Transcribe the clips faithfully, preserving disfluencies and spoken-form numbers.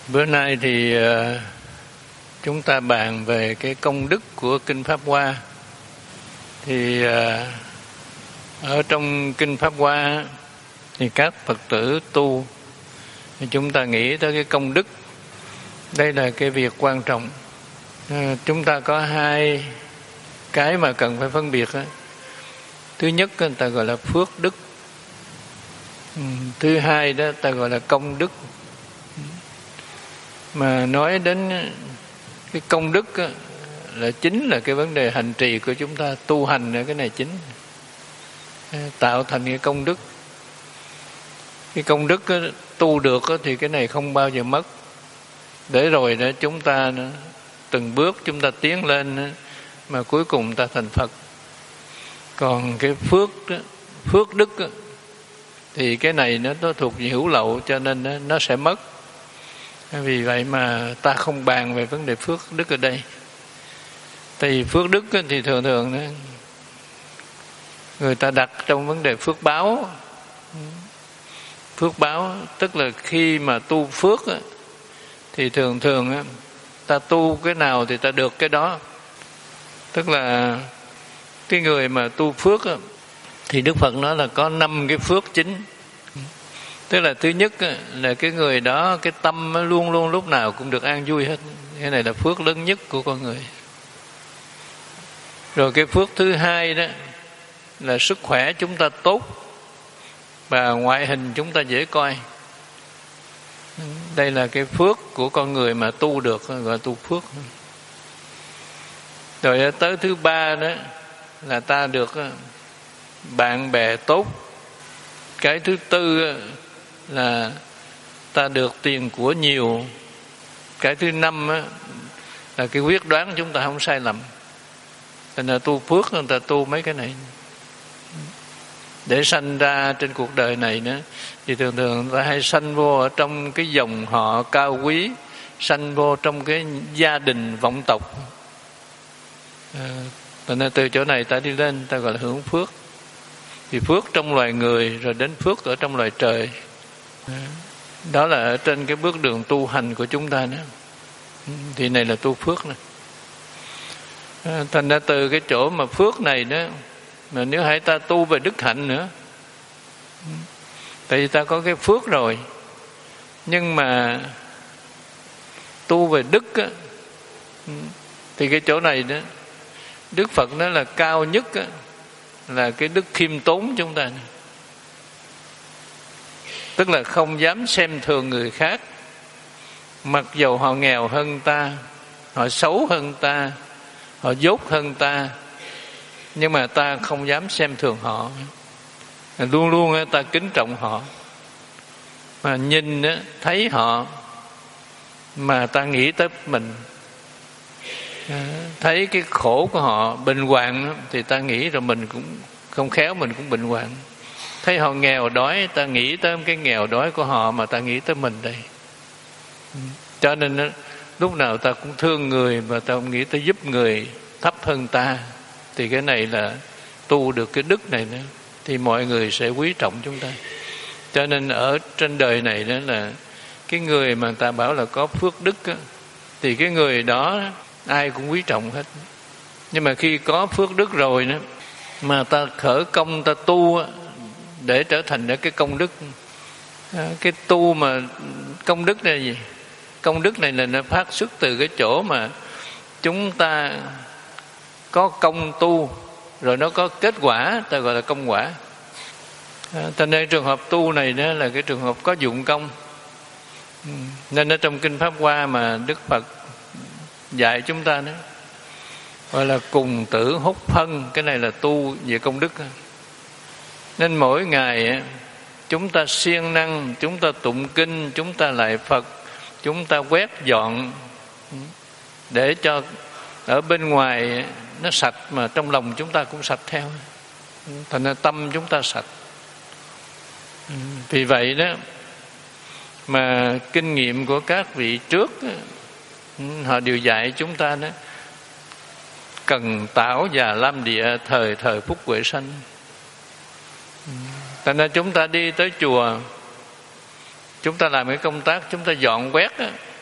Bữa nay thì uh, chúng ta bàn về cái công đức của Kinh Pháp Hoa. Thì uh, ở trong Kinh Pháp Hoa thì các Phật tử tu thì chúng ta nghĩ tới cái công đức. Đây là cái việc quan trọng. Uh, chúng ta có hai cái mà cần phải phân biệt. Đó. Thứ nhất người ta gọi là phước đức. Thứ hai đó ta gọi là công đức. Mà nói đến cái công đức á, là chính là cái vấn đề hành trì của chúng ta, tu hành là cái này chính, tạo thành cái công đức. Cái công đức á, tu được á, thì cái này không bao giờ mất. Để rồi đó chúng ta từng bước chúng ta tiến lên á, mà cuối cùng ta thành Phật. Còn cái phước đó, phước đức á, thì cái này nó, nó thuộc về hữu lậu, cho nên nó, nó sẽ mất. Vì vậy mà ta không bàn về vấn đề phước đức ở đây. Thì phước đức thì thường thường người ta đặt trong vấn đề phước báo. Phước báo tức là khi mà tu phước thì thường thường ta tu cái nào thì ta được cái đó. Tức là cái người mà tu phước thì Đức Phật nói là có năm cái phước chính. Tức là thứ nhất là cái người đó cái tâm luôn luôn lúc nào cũng được an vui hết. Cái này là phước lớn nhất của con người. Rồi cái phước thứ hai đó là sức khỏe chúng ta tốt và ngoại hình chúng ta dễ coi. Đây là cái phước của con người mà tu được, gọi là tu phước. Rồi tới thứ ba đó là ta được bạn bè tốt. Cái thứ tư là ta được tiền của nhiều. Cái thứ năm á, là cái quyết đoán chúng ta không sai lầm. Thành ra tu phước người ta tu mấy cái này. Để sanh ra trên cuộc đời này nữa thì thường thường ta hay sanh vô ở trong cái dòng họ cao quý, sanh vô trong cái gia đình vọng tộc. À, thành ra từ chỗ này ta đi lên ta gọi là hưởng phước. Thì phước trong loài người rồi đến phước ở trong loài trời. Đó là ở trên cái bước đường tu hành của chúng ta nữa. Thì này là tu phước này. Thành ra từ cái chỗ mà phước này đó, mà nếu hãy ta tu về đức hạnh nữa, tại vì ta có cái phước rồi, nhưng mà tu về đức á, thì cái chỗ này đó Đức Phật nói là cao nhất á, là cái đức khiêm tốn chúng ta. Tức là không dám xem thường người khác, mặc dầu họ nghèo hơn ta, họ xấu hơn ta, họ dốt hơn ta, nhưng mà ta không dám xem thường họ. Luôn luôn ta kính trọng họ, mà nhìn thấy họ mà ta nghĩ tới mình. Thấy cái khổ của họ bệnh hoạn thì ta nghĩ rồi mình cũng không khéo mình cũng bệnh hoạn. Thấy họ nghèo đói ta nghĩ tới cái nghèo đói của họ mà ta nghĩ tới mình đây. Cho nên lúc nào ta cũng thương người và ta cũng nghĩ tới giúp người thấp hơn ta. Thì cái này là tu được cái đức này nữa, thì mọi người sẽ quý trọng chúng ta. Cho nên ở trên đời này đó là cái người mà ta bảo là có phước đức á, thì cái người đó ai cũng quý trọng hết. Nhưng mà khi có phước đức rồi đó, mà ta khởi công ta tu á, để trở thành cái công đức. Cái tu mà công đức này là gì? Công đức này là nó phát xuất từ cái chỗ mà chúng ta có công tu, rồi nó có kết quả, ta gọi là công quả. Cho nên trường hợp tu này đó là cái trường hợp có dụng công. Nên ở trong Kinh Pháp Hoa mà Đức Phật dạy chúng ta đó, gọi là cùng tử hút phân. Cái này là tu về công đức. Nên mỗi ngày chúng ta siêng năng, chúng ta tụng kinh, chúng ta lạy Phật, chúng ta quét dọn để cho ở bên ngoài nó sạch, mà trong lòng chúng ta cũng sạch theo. Thành ra tâm chúng ta sạch. Vì vậy đó mà kinh nghiệm của các vị trước họ đều dạy chúng ta đó, cần tảo già lam địa, thời thời phúc huệ sanh. Thành ra chúng ta đi tới chùa, chúng ta làm cái công tác chúng ta dọn quét á,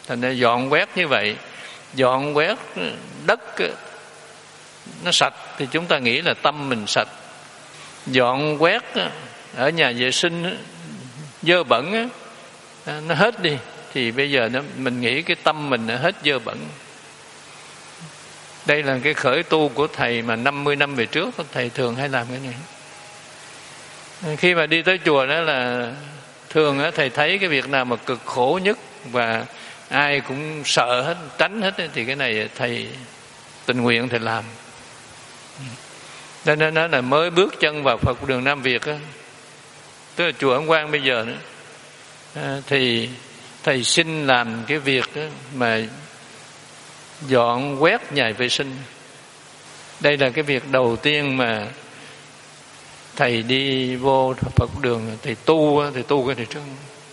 Thành ra dọn quét như vậy, dọn quét đất nó sạch thì chúng ta nghĩ là tâm mình sạch. Dọn quét ở nhà vệ sinh dơ bẩn nó hết đi thì bây giờ nó, mình nghĩ cái tâm mình nó hết dơ bẩn. Đây là cái khởi tu của thầy mà năm mươi năm về trước thầy thường hay làm cái này. Khi mà đi tới chùa đó là thường thầy thấy cái việc nào mà cực khổ nhất và ai cũng sợ hết, tránh hết thì cái này thầy tình nguyện thầy làm. Nên nó nói là mới bước chân vào Phật đường Nam Việt á, tức là chùa Ấn Quang bây giờ nữa, à, thì thầy xin làm cái việc đó mà dọn quét nhà vệ sinh. Đây là cái việc đầu tiên mà thầy đi vô Phật đường, thầy tu thầy tu cái này trước.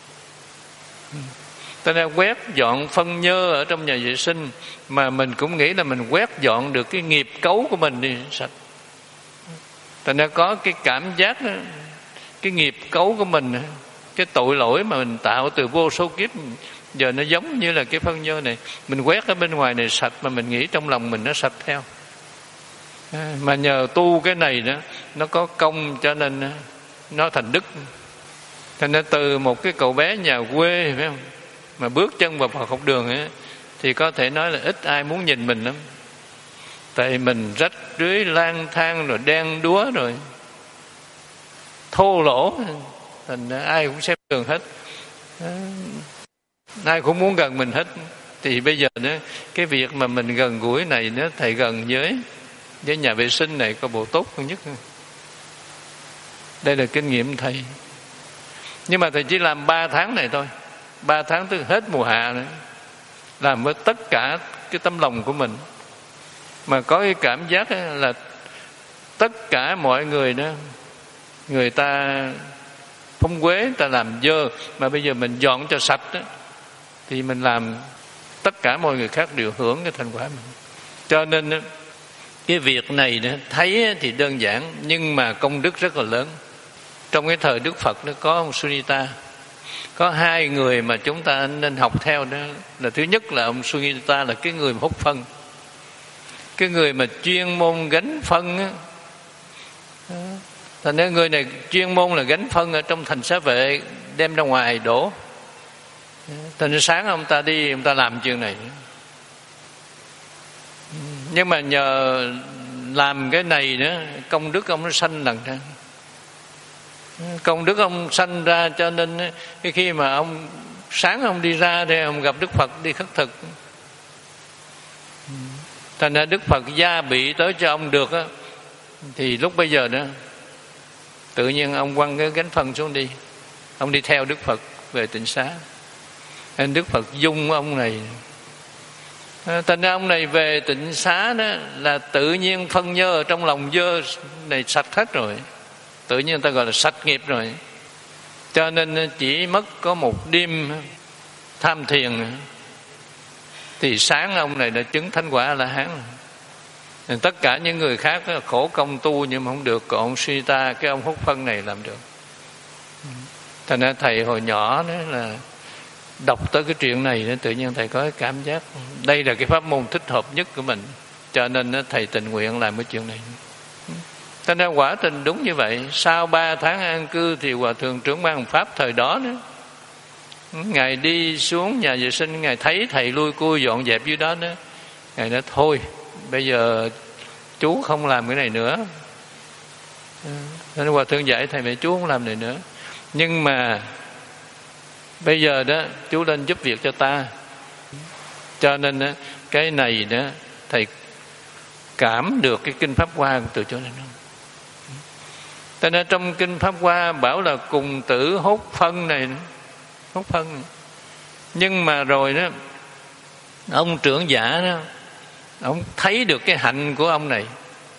Ta đã quét dọn phân nhơ ở trong nhà vệ sinh mà mình cũng nghĩ là mình quét dọn được cái nghiệp cấu của mình đi sạch. Ta đã có cái cảm giác đó, cái nghiệp cấu của mình, cái tội lỗi mà mình tạo từ vô số kiếp, giờ nó giống như là cái phân nhơ này, mình quét ở bên ngoài này sạch mà mình nghĩ trong lòng mình nó sạch theo. À, mà nhờ tu cái này đó, nó có công cho nên nó thành đức. Thành ra từ một cái cậu bé nhà quê phải không, mà bước chân vào Phật học đường ấy, thì có thể nói là ít ai muốn nhìn mình lắm. Tại mình rách rưới lang thang rồi đen đúa rồi thô lỗ, thành ra ai cũng xem thường hết, ai cũng muốn gần mình hết. Thì bây giờ nữa cái việc mà mình gần gũi này nữa, thầy gần với với nhà vệ sinh này có bộ tốt hơn nhất. Đây là kinh nghiệm thầy. Nhưng mà thầy chỉ làm ba tháng này thôi, ba tháng tới hết mùa hạ nữa, làm với tất cả cái tấm lòng của mình, mà có cái cảm giác là tất cả mọi người đó, người ta phóng quế, người ta làm dơ, mà bây giờ mình dọn cho sạch đó, thì mình làm tất cả mọi người khác đều hưởng cái thành quả mình. Cho nên đó, cái việc này đó, thấy thì đơn giản nhưng mà công đức rất là lớn. Trong cái thời Đức Phật nó có ông Sunita, có hai người mà chúng ta nên học theo đó. Là thứ nhất là ông Sunita là cái người hút phân, cái người mà chuyên môn gánh phân á. Thành ra người này chuyên môn là gánh phân ở trong thành xá vệ, đem ra ngoài đổ. Thành ra sáng ông ta đi, ông ta làm chuyện này. Nhưng mà nhờ làm cái này nữa, công đức ông nó sanh lần ra. Công đức ông sanh ra cho nên cái khi mà ông sáng ông đi ra thì ông gặp Đức Phật đi khất thực. Thành ra Đức Phật gia bị tới cho ông được á, thì lúc bây giờ đó tự nhiên ông quăng cái gánh phân xuống đi, ông đi theo Đức Phật về Tịnh Xá. Nên Đức Phật dung ông này. Thành ra ông này về Tịnh Xá đó là tự nhiên phân nhơ ở trong lòng dơ này sạch hết rồi, tự nhiên người ta gọi là sạch nghiệp rồi. Cho nên chỉ mất có một đêm tham thiền thì sáng ông này đã chứng thánh quả A-la-hán. Tất cả những người khác khổ công tu nhưng mà không được, còn ông Sita, cái ông hút phân này làm được. Thành ra thầy hồi nhỏ đó là đọc tới cái chuyện này đó, tự nhiên thầy có cái cảm giác đây là cái pháp môn thích hợp nhất của mình, cho nên thầy tình nguyện làm cái chuyện này. Thành ra quả tình đúng như vậy. Sau ba tháng an cư thì Hòa Thượng trưởng ban Pháp thời đó đó, Ngài đi xuống nhà vệ sinh, Ngài thấy thầy lui cui dọn dẹp dưới đó đó, Ngài nói thôi bây giờ chú không làm cái này nữa. Nên Hòa Thượng dạy thầy mẹ chú không làm này nữa, nhưng mà bây giờ đó chú lên giúp việc cho ta. Cho nên đó, cái này đó thầy cảm được cái kinh Pháp Hoa từ chỗ này. Cho nên trong kinh Pháp Hoa bảo là cùng tử hốt phân này, hốt phân này. Nhưng mà rồi đó ông trưởng giả đó, ông thấy được cái hạnh của ông này,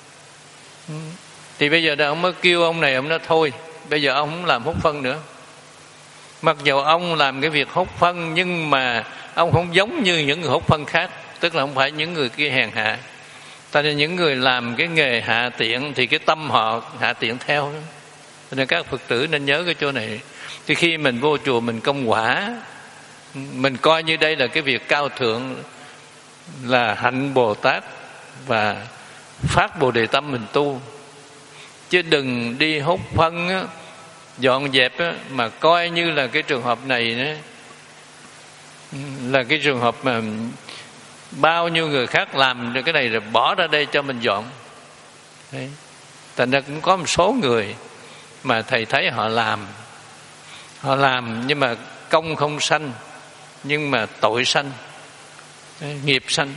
thì bây giờ đó ông mới kêu ông này, ông nói thôi bây giờ ông không làm hốt phân nữa. Mặc dù ông làm cái việc hốt phân nhưng mà ông không giống như những người hốt phân khác, tức là không phải những người kia hèn hạ. Tại nên những người làm cái nghề hạ tiện thì cái tâm họ hạ tiện theo đó. Nên các Phật tử nên nhớ cái chỗ này. Thì khi mình vô chùa mình công quả, Mình coi như đây là cái việc cao thượng, là hạnh Bồ Tát và phát Bồ Đề tâm mình tu. Chứ đừng đi hút phân á, dọn dẹp á, mà coi như là cái trường hợp này đó, là cái trường hợp mà bao nhiêu người khác làm được cái này rồi bỏ ra đây cho mình dọn. Đấy. Thành ra cũng có một số người mà thầy thấy họ làm họ làm nhưng mà công không sanh, nhưng mà tội sanh, nghiệp sanh.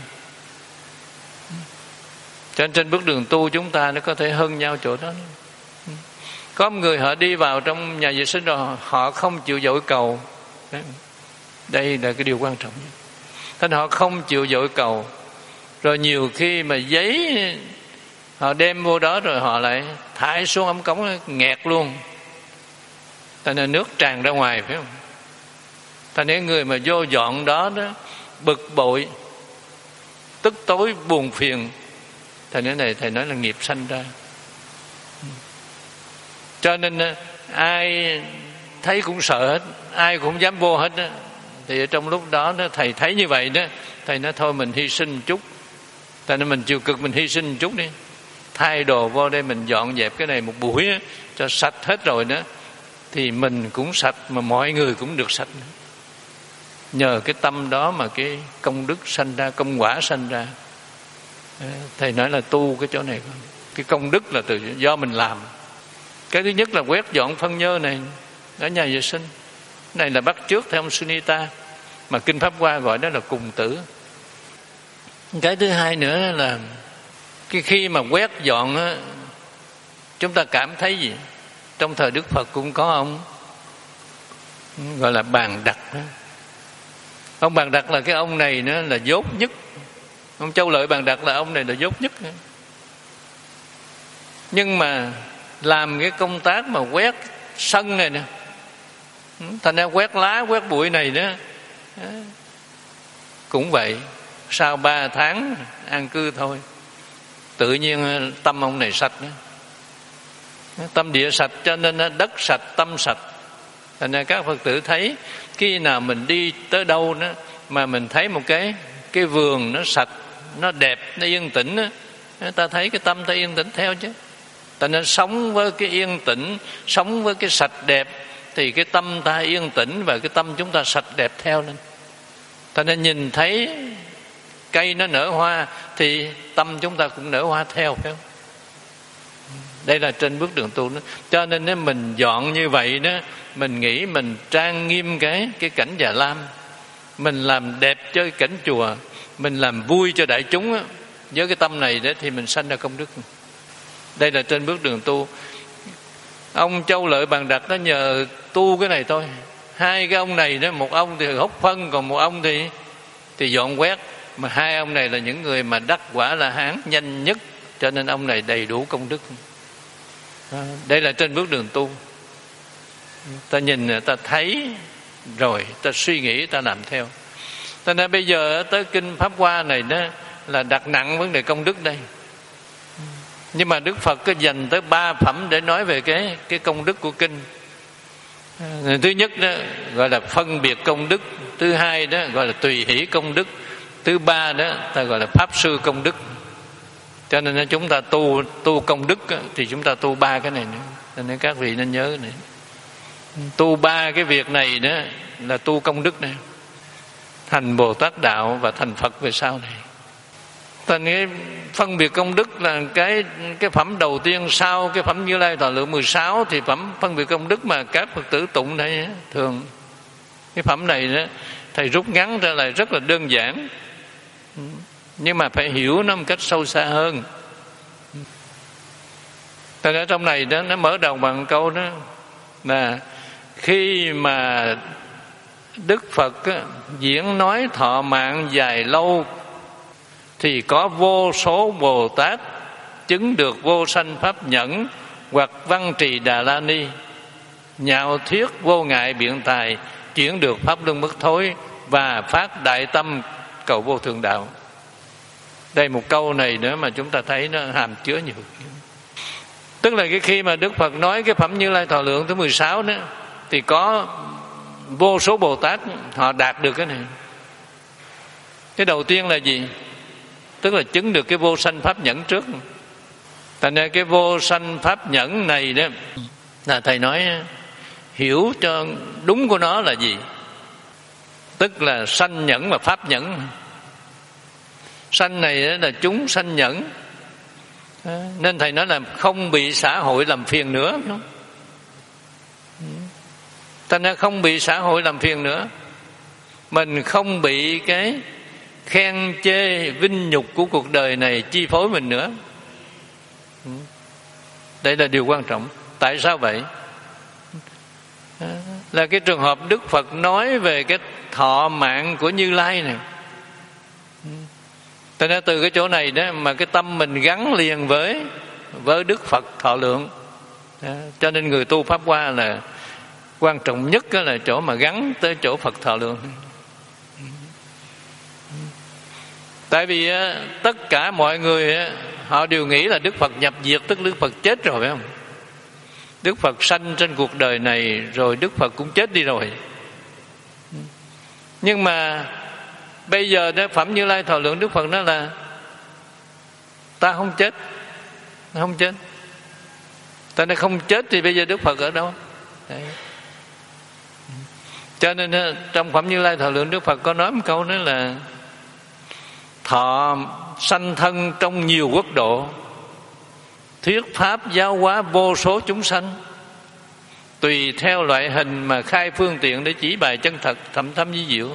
Cho nên trên bước đường tu chúng ta nó có thể hơn nhau chỗ đó. Có một người họ đi vào trong nhà vệ sinh rồi họ không chịu dội cầu. Đây là cái điều quan trọng nhất. Thế họ không chịu dội cầu. Rồi nhiều khi mà giấy họ đem vô đó rồi họ lại thải xuống ống cống nghẹt luôn. Thành ra nước tràn ra ngoài, phải không? Thành ra người mà vô dọn đó đó bực bội, tức tối, buồn phiền. Thành ra này thầy nói là nghiệp sanh ra. Cho nên ai thấy cũng sợ hết, ai cũng không dám vô hết đó. Thì trong lúc đó, đó thầy thấy như vậy đó, thầy nói thôi mình hy sinh một chút. Thành nên mình chịu cực mình hy sinh một chút đi, thay đồ vô đây mình dọn dẹp cái này một buổi đó, cho sạch hết rồi đó, thì mình cũng sạch mà mọi người cũng được sạch nữa. Nhờ cái tâm đó mà cái công đức sanh ra, công quả sanh ra. Thầy nói là tu cái chỗ này, cái công đức là từ do mình làm. Cái thứ nhất là quét dọn phân nhơ này ở nhà vệ sinh, này là bắt chước theo ông Sunita, mà Kinh Pháp Hoa gọi đó là cùng tử. Cái thứ hai nữa là cái khi mà quét dọn á, chúng ta cảm thấy gì? Trong thời Đức Phật cũng có ông gọi là Bàn Đặc đó. Ông Bàn Đặc là cái ông này nữa là dốt nhất. Ông Châu Lợi Bàn Đặc là ông này là dốt nhất. Nhưng mà làm cái công tác mà quét sân này nè, thành ra quét lá, quét bụi này đó, cũng vậy. Sau ba tháng an cư thôi, tự nhiên tâm ông này sạch đó. Tâm địa sạch cho nên đất sạch, tâm sạch. Thành ra các Phật tử thấy khi nào mình đi tới đâu đó mà mình thấy một cái cái vườn nó sạch, nó đẹp, nó yên tĩnh đó, ta thấy cái tâm ta yên tĩnh theo chứ. Ta nên sống với cái yên tĩnh, sống với cái sạch đẹp, thì cái tâm ta yên tĩnh và cái tâm chúng ta sạch đẹp theo lên. Ta nên nhìn thấy cây nó nở hoa thì tâm chúng ta cũng nở hoa theo, phải không? Đây là trên bước đường tu đó. Cho nên nếu mình dọn như vậy đó, mình nghĩ mình trang nghiêm cái cái cảnh Già Lam, mình làm đẹp cho cái cảnh chùa, mình làm vui cho đại chúng đó, với cái tâm này đó thì mình sanh ra công đức. Đây là trên bước đường tu. Ông Châu Lợi Bàn Đặc nó nhờ tu cái này thôi. Hai cái ông này đó, một ông thì hút phân, còn một ông thì thì dọn quét. Mà hai ông này là những người mà đắc quả La Hán nhanh nhất, cho nên ông này đầy đủ công đức. À, đây là trên bước đường tu. Ta nhìn, ta thấy rồi, ta suy nghĩ, ta làm theo. Cho nên bây giờ tới Kinh Pháp Hoa này đó là đặt nặng vấn đề công đức đây. Nhưng mà Đức Phật có dành tới ba phẩm để nói về cái cái công đức của kinh. À, thứ nhất đó gọi là phân biệt công đức, thứ hai đó gọi là tùy hỷ công đức, thứ ba đó ta gọi là pháp sư công đức. Cho nên chúng ta tu tu công đức thì chúng ta tu ba cái này nữa. Cho nên các vị nên nhớ này, tu ba cái việc này đó là tu công đức này, thành Bồ Tát đạo và thành Phật về sau này. Thành cái phân biệt công đức là cái cái phẩm đầu tiên sau cái phẩm Như Lai Thọ Lượng mười sáu, thì phẩm phân biệt công đức mà các Phật tử tụng này thường cái phẩm này đó thầy rút ngắn ra lại rất là đơn giản, nhưng mà phải hiểu nó một cách sâu xa hơn. Tại ở trong này đó nó mở đầu bằng câu đó là khi mà Đức Phật á, diễn nói thọ mạng dài lâu thì có vô số Bồ Tát chứng được vô sanh pháp nhẫn hoặc văn trì Đà La Ni, nhạo thuyết vô ngại biện tài, chuyển được pháp luân bất thối và phát đại tâm cầu vô thượng đạo. Đây một câu này nữa mà chúng ta thấy nó hàm chứa nhiều. Tức là cái khi mà Đức Phật nói cái phẩm Như Lai Thọ Lượng thứ mười sáu đó, thì có vô số Bồ Tát họ đạt được cái này. Cái đầu tiên là gì? Tức là chứng được cái vô sanh pháp nhẫn trước. Thành ra cái vô sanh pháp nhẫn này đó là thầy nói hiểu cho đúng của nó là gì? Tức là sanh nhẫn và pháp nhẫn. Sanh này là chúng sanh nhẫn, nên thầy nói là không bị xã hội làm phiền nữa. Thành ra không bị xã hội làm phiền nữa. Mình không bị cái khen chê vinh nhục của cuộc đời này chi phối mình nữa. Đây là điều quan trọng. Tại sao vậy? Là cái trường hợp Đức Phật nói về cái thọ mạng của Như Lai này. Thế nên từ cái chỗ này đó mà cái tâm mình gắn liền với với Đức Phật thọ lượng. Cho nên người tu Pháp Hoa là quan trọng nhất là chỗ mà gắn tới chỗ Phật thọ lượng. Tại vì tất cả mọi người họ đều nghĩ là Đức Phật nhập diệt, tức Đức Phật chết rồi, phải không? Đức Phật sanh trên cuộc đời này rồi Đức Phật cũng chết đi rồi. Nhưng mà bây giờ đó, phẩm Như Lai thọ lượng Đức Phật nói là ta không chết, không chết. Ta nói không chết thì bây giờ Đức Phật ở đâu? Đấy. Cho nên trong phẩm Như Lai thọ lượng Đức Phật có nói một câu nữa là thọ sanh thân trong nhiều quốc độ, thuyết pháp giáo hóa vô số chúng sanh, tùy theo loại hình mà khai phương tiện để chỉ bài chân thật thậm thâm vi diệu.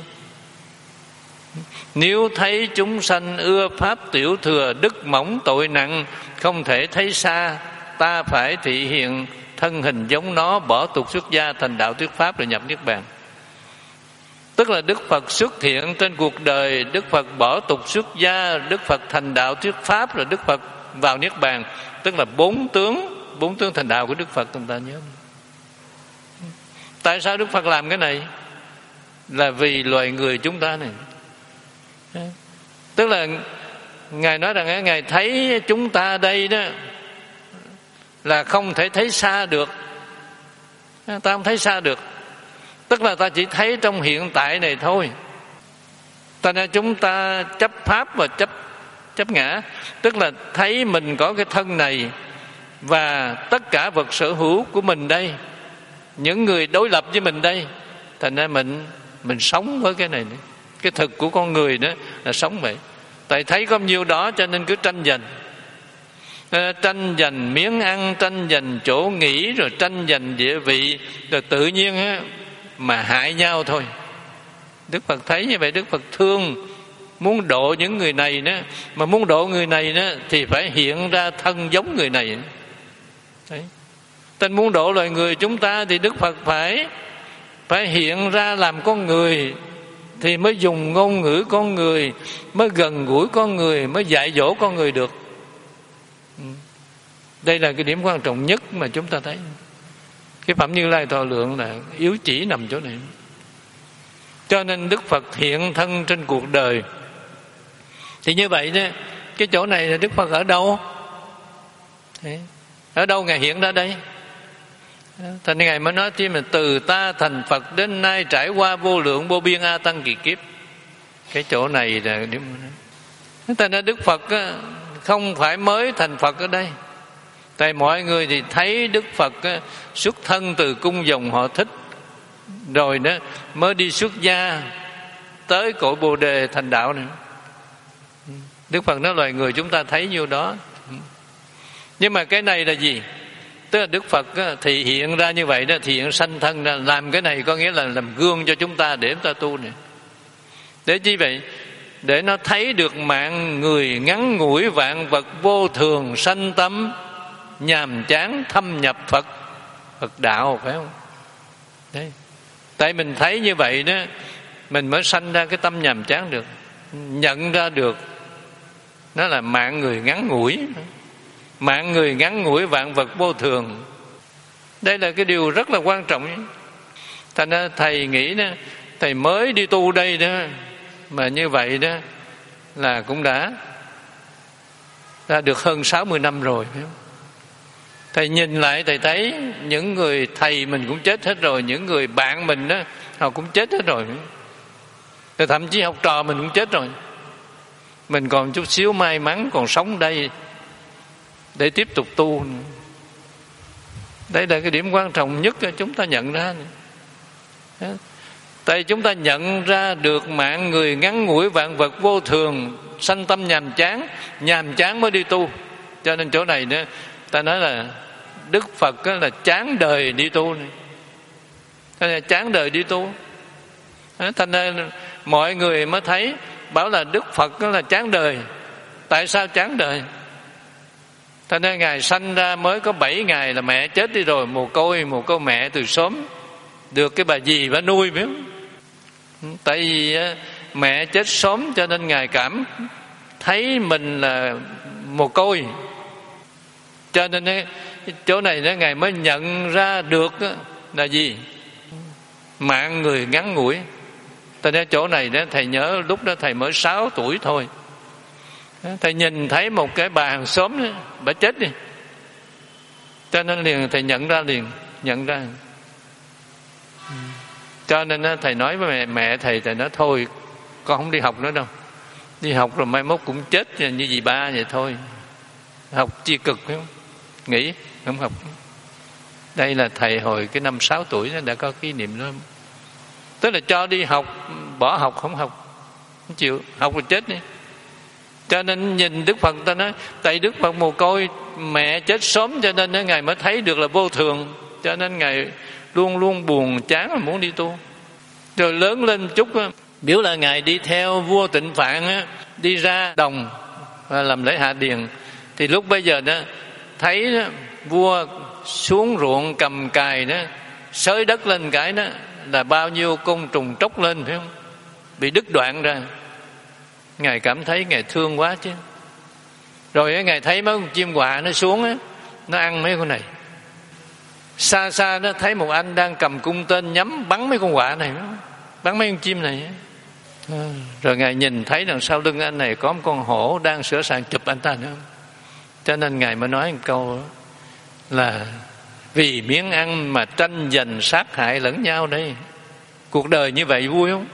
Nếu thấy chúng sanh ưa pháp tiểu thừa, đức mỏng tội nặng, không thể thấy xa, ta phải thị hiện thân hình giống nó, bỏ tục xuất gia, thành đạo thuyết pháp rồi nhập niết bàn. Tức là Đức Phật xuất hiện trên cuộc đời, Đức Phật bỏ tục xuất gia, Đức Phật thành đạo thuyết pháp, rồi Đức Phật vào niết bàn. Tức là bốn tướng, bốn tướng thành đạo của Đức Phật, chúng ta nhớ. Tại sao Đức Phật làm cái này? Là vì loài người chúng ta này. Tức là Ngài nói rằng Ngài thấy chúng ta đây đó là không thể thấy xa được. Ta không thấy xa được. Tức là ta chỉ thấy trong hiện tại này thôi. Ta nên chúng ta chấp pháp và chấp chấp ngã. Tức là thấy mình có cái thân này và tất cả vật sở hữu của mình đây, những người đối lập với mình đây. Thành ra mình mình sống với cái này nữa. Cái thực của con người đó là sống vậy. Tại thấy có nhiêu đó cho nên cứ tranh giành. Tranh giành miếng ăn, tranh giành chỗ nghỉ, rồi tranh giành địa vị, rồi tự nhiên á, mà hại nhau thôi. Đức Phật thấy như vậy, Đức Phật thương, muốn độ những người này đó, mà muốn độ người này đó thì phải hiện ra thân giống người này. Đấy. Tên muốn độ loài người chúng ta thì Đức Phật phải phải hiện ra làm con người, thì mới dùng ngôn ngữ con người, mới gần gũi con người, mới dạy dỗ con người được. Đây là cái điểm quan trọng nhất mà chúng ta thấy. Cái phẩm Như Lai thọ lượng là yếu chỉ nằm chỗ này. Cho nên Đức Phật hiện thân trên cuộc đời. Thì như vậy đó, cái chỗ này là Đức Phật ở đâu? Đấy. Ở đâu Ngài hiện ra đây? Thành Ngài mới nói thêm là từ ta thành Phật đến nay trải qua vô lượng vô biên a tăng kỳ kiếp. Cái chỗ này là điểm. Thành ra Đức Phật không phải mới thành Phật ở đây. Tại mọi người thì thấy Đức Phật xuất thân từ cung dòng họ Thích, rồi đó mới đi xuất gia tới cội Bồ Đề thành đạo này. Đức Phật nói loài người chúng ta thấy nhiêu đó. Nhưng mà cái này là gì? Tức là Đức Phật thì hiện ra như vậy đó, thì hiện sanh thân ra, làm cái này có nghĩa là làm gương cho chúng ta để chúng ta tu này. Để chi vậy? Để nó thấy được mạng người ngắn ngủi, vạn vật vô thường, sanh tâm nhàm chán, thâm nhập Phật Phật đạo, phải không? Đấy. Tại mình thấy như vậy đó, mình mới sanh ra cái tâm nhàm chán được, nhận ra được nó là mạng người ngắn ngủi, mạng người ngắn ngủi, vạn vật vô thường. Đây là cái điều rất là quan trọng. Thành ra thầy nghĩ đó, thầy mới đi tu đây đó, mà như vậy đó là cũng đã đã được hơn sáu mươi năm rồi, phải không? Thầy nhìn lại thầy thấy những người thầy mình cũng chết hết rồi, những người bạn mình đó họ cũng chết hết rồi. Rồi thậm chí học trò mình cũng chết rồi. Mình còn chút xíu may mắn còn sống đây để tiếp tục tu. Đây là cái điểm quan trọng nhất chúng ta nhận ra. Tại chúng ta nhận ra được mạng người ngắn ngủi, vạn vật vô thường, sanh tâm nhàm chán, nhàm chán mới đi tu. Cho nên chỗ này nữa ta nói là Đức Phật là chán đời đi tu này. Thế là chán đời đi tu. Thành ra mọi người mới thấy bảo là Đức Phật là chán đời. Tại sao chán đời? Thành ra Ngài sanh ra mới có bảy ngày là mẹ chết đi rồi, mồ côi, mồ côi mẹ từ sớm, được cái bà dì bà nuôi biết. Tại vì mẹ chết sớm cho nên Ngài cảm thấy mình là mồ côi. Cho nên chỗ này đó Ngài mới nhận ra được là gì? Mạng người ngắn ngủi. Tại nên chỗ này đó thầy nhớ lúc đó thầy mới sáu tuổi thôi. Thầy nhìn thấy một cái bà hàng xóm đó, bà chết đi. Cho nên liền thầy nhận ra liền, nhận ra. Cho nên thầy nói với mẹ, mẹ thầy, thầy nói thôi con không đi học nữa đâu. Đi học rồi mai mốt cũng chết như dì ba vậy thôi. Học chi cực không? Nghỉ, không học. Đây là thầy hồi cái năm sáu tuổi đã có kỷ niệm đó. Tức là cho đi học, bỏ học không học, không chịu, học rồi chết đi. Cho nên nhìn Đức Phật ta nói, tại Đức Phật mồ côi mẹ chết sớm cho nên Ngài mới thấy được là vô thường. Cho nên Ngài luôn luôn buồn chán mà muốn đi tu. Rồi lớn lên chút biểu là Ngài đi theo vua Tịnh Phạn đi ra đồng làm lễ hạ điền. Thì lúc bây giờ đó thấy đó, vua xuống ruộng cầm cài đó, xới đất lên cái đó là bao nhiêu côn trùng tróc lên phải không? Bị đứt đoạn ra. Ngài cảm thấy Ngài thương quá chứ. Rồi Ngài thấy mấy con chim quạ nó xuống á, nó ăn mấy con này. Xa xa nó thấy một anh đang cầm cung tên nhắm bắn mấy con quạ này, bắn mấy con chim này. Rồi Ngài nhìn thấy đằng sau lưng anh này có một con hổ đang sửa sàng chụp anh ta nữa. Cho nên Ngài mới nói một câu là vì miếng ăn mà tranh giành sát hại lẫn nhau đây. Cuộc đời như vậy vui không?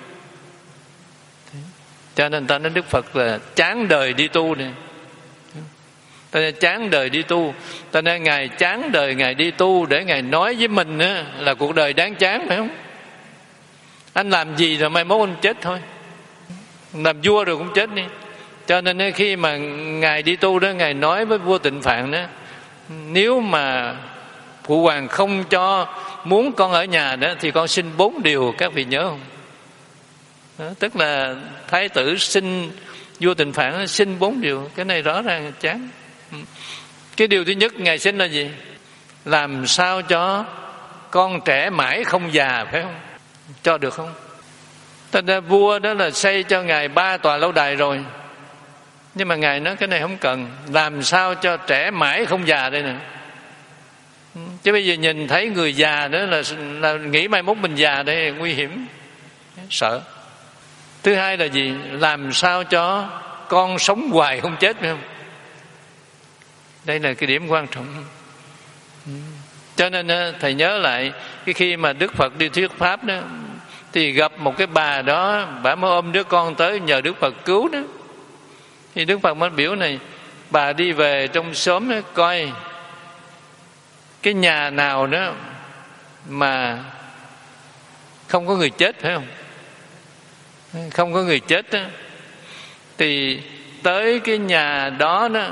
Cho nên ta nói Đức Phật là chán đời đi tu này. Ta nói chán đời đi tu. Ta nói Ngài chán đời Ngài đi tu để Ngài nói với mình là cuộc đời đáng chán phải không? Anh làm gì rồi mai mốt anh chết thôi. Làm vua rồi cũng chết đi. Cho nên khi mà Ngài đi tu đó, Ngài nói với vua Tịnh Phạn đó, nếu mà phụ hoàng không cho muốn con ở nhà đó thì con xin bốn điều, các vị nhớ không? Đó, tức là thái tử xin vua Tịnh Phạn xin bốn điều. Cái này rõ ràng chán. Cái điều thứ nhất Ngài xin là gì? Làm sao cho con trẻ mãi không già, phải không? Cho được không? Thành ra vua đó là xây cho Ngài ba tòa lâu đài rồi, nhưng mà Ngài nói cái này không cần. Làm sao cho trẻ mãi không già đây nè. Chứ bây giờ nhìn thấy người già đó là, là nghĩ mai mốt mình già đây nguy hiểm, sợ. Thứ hai là gì? Làm sao cho con sống hoài không chết, phải không? Đây là cái điểm quan trọng. Cho nên thầy nhớ lại cái khi mà Đức Phật đi thuyết pháp đó, thì gặp một cái bà đó, bà mới ôm đứa con tới nhờ Đức Phật cứu đó. Thì Đức Phật mới biểu này, bà đi về trong xóm đó, coi cái nhà nào đó mà không có người chết, phải không? Không có người chết đó, thì tới cái nhà đó đó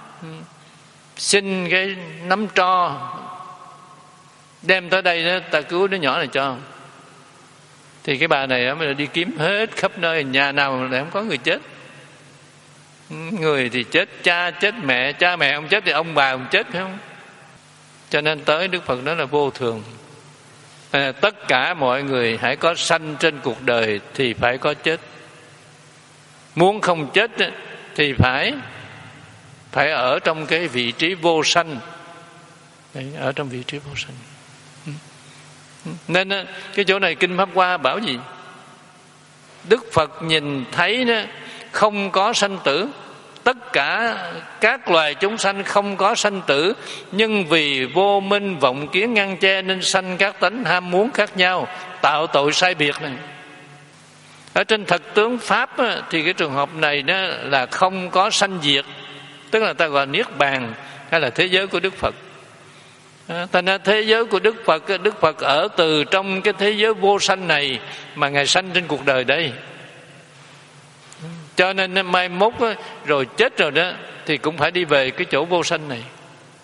xin cái nắm tro đem tới đây đó, ta cứu đứa nhỏ này cho. Thì cái bà này mới đi kiếm hết khắp nơi, nhà nào lại không có người chết. Người thì chết cha, chết mẹ, cha mẹ không chết thì ông bà không chết, phải không? Cho nên tới Đức Phật nói là vô thường. À, tất cả mọi người hãy có sanh trên cuộc đời thì phải có chết. Muốn không chết thì phải phải ở trong cái vị trí vô sanh. Đấy, ở trong vị trí vô sanh. Nên cái chỗ này Kinh Pháp Hoa bảo gì? Đức Phật nhìn thấy đó, không có sanh tử. Tất cả các loài chúng sanh không có sanh tử, nhưng vì vô minh vọng kiến ngăn che nên sanh các tánh ham muốn khác nhau. tạo tội sai biệt này. Ở trên thật tướng Pháp á, thì cái trường hợp này đó là không có sanh diệt, tức là ta gọi niết bàn hay là thế giới của Đức Phật. Thành ra thế giới của Đức Phật, Đức Phật ở từ trong cái thế giới vô sanh này mà Ngài sanh trên cuộc đời đây. Cho nên mai mốt á, rồi chết rồi đó thì cũng phải đi về cái chỗ vô sanh này.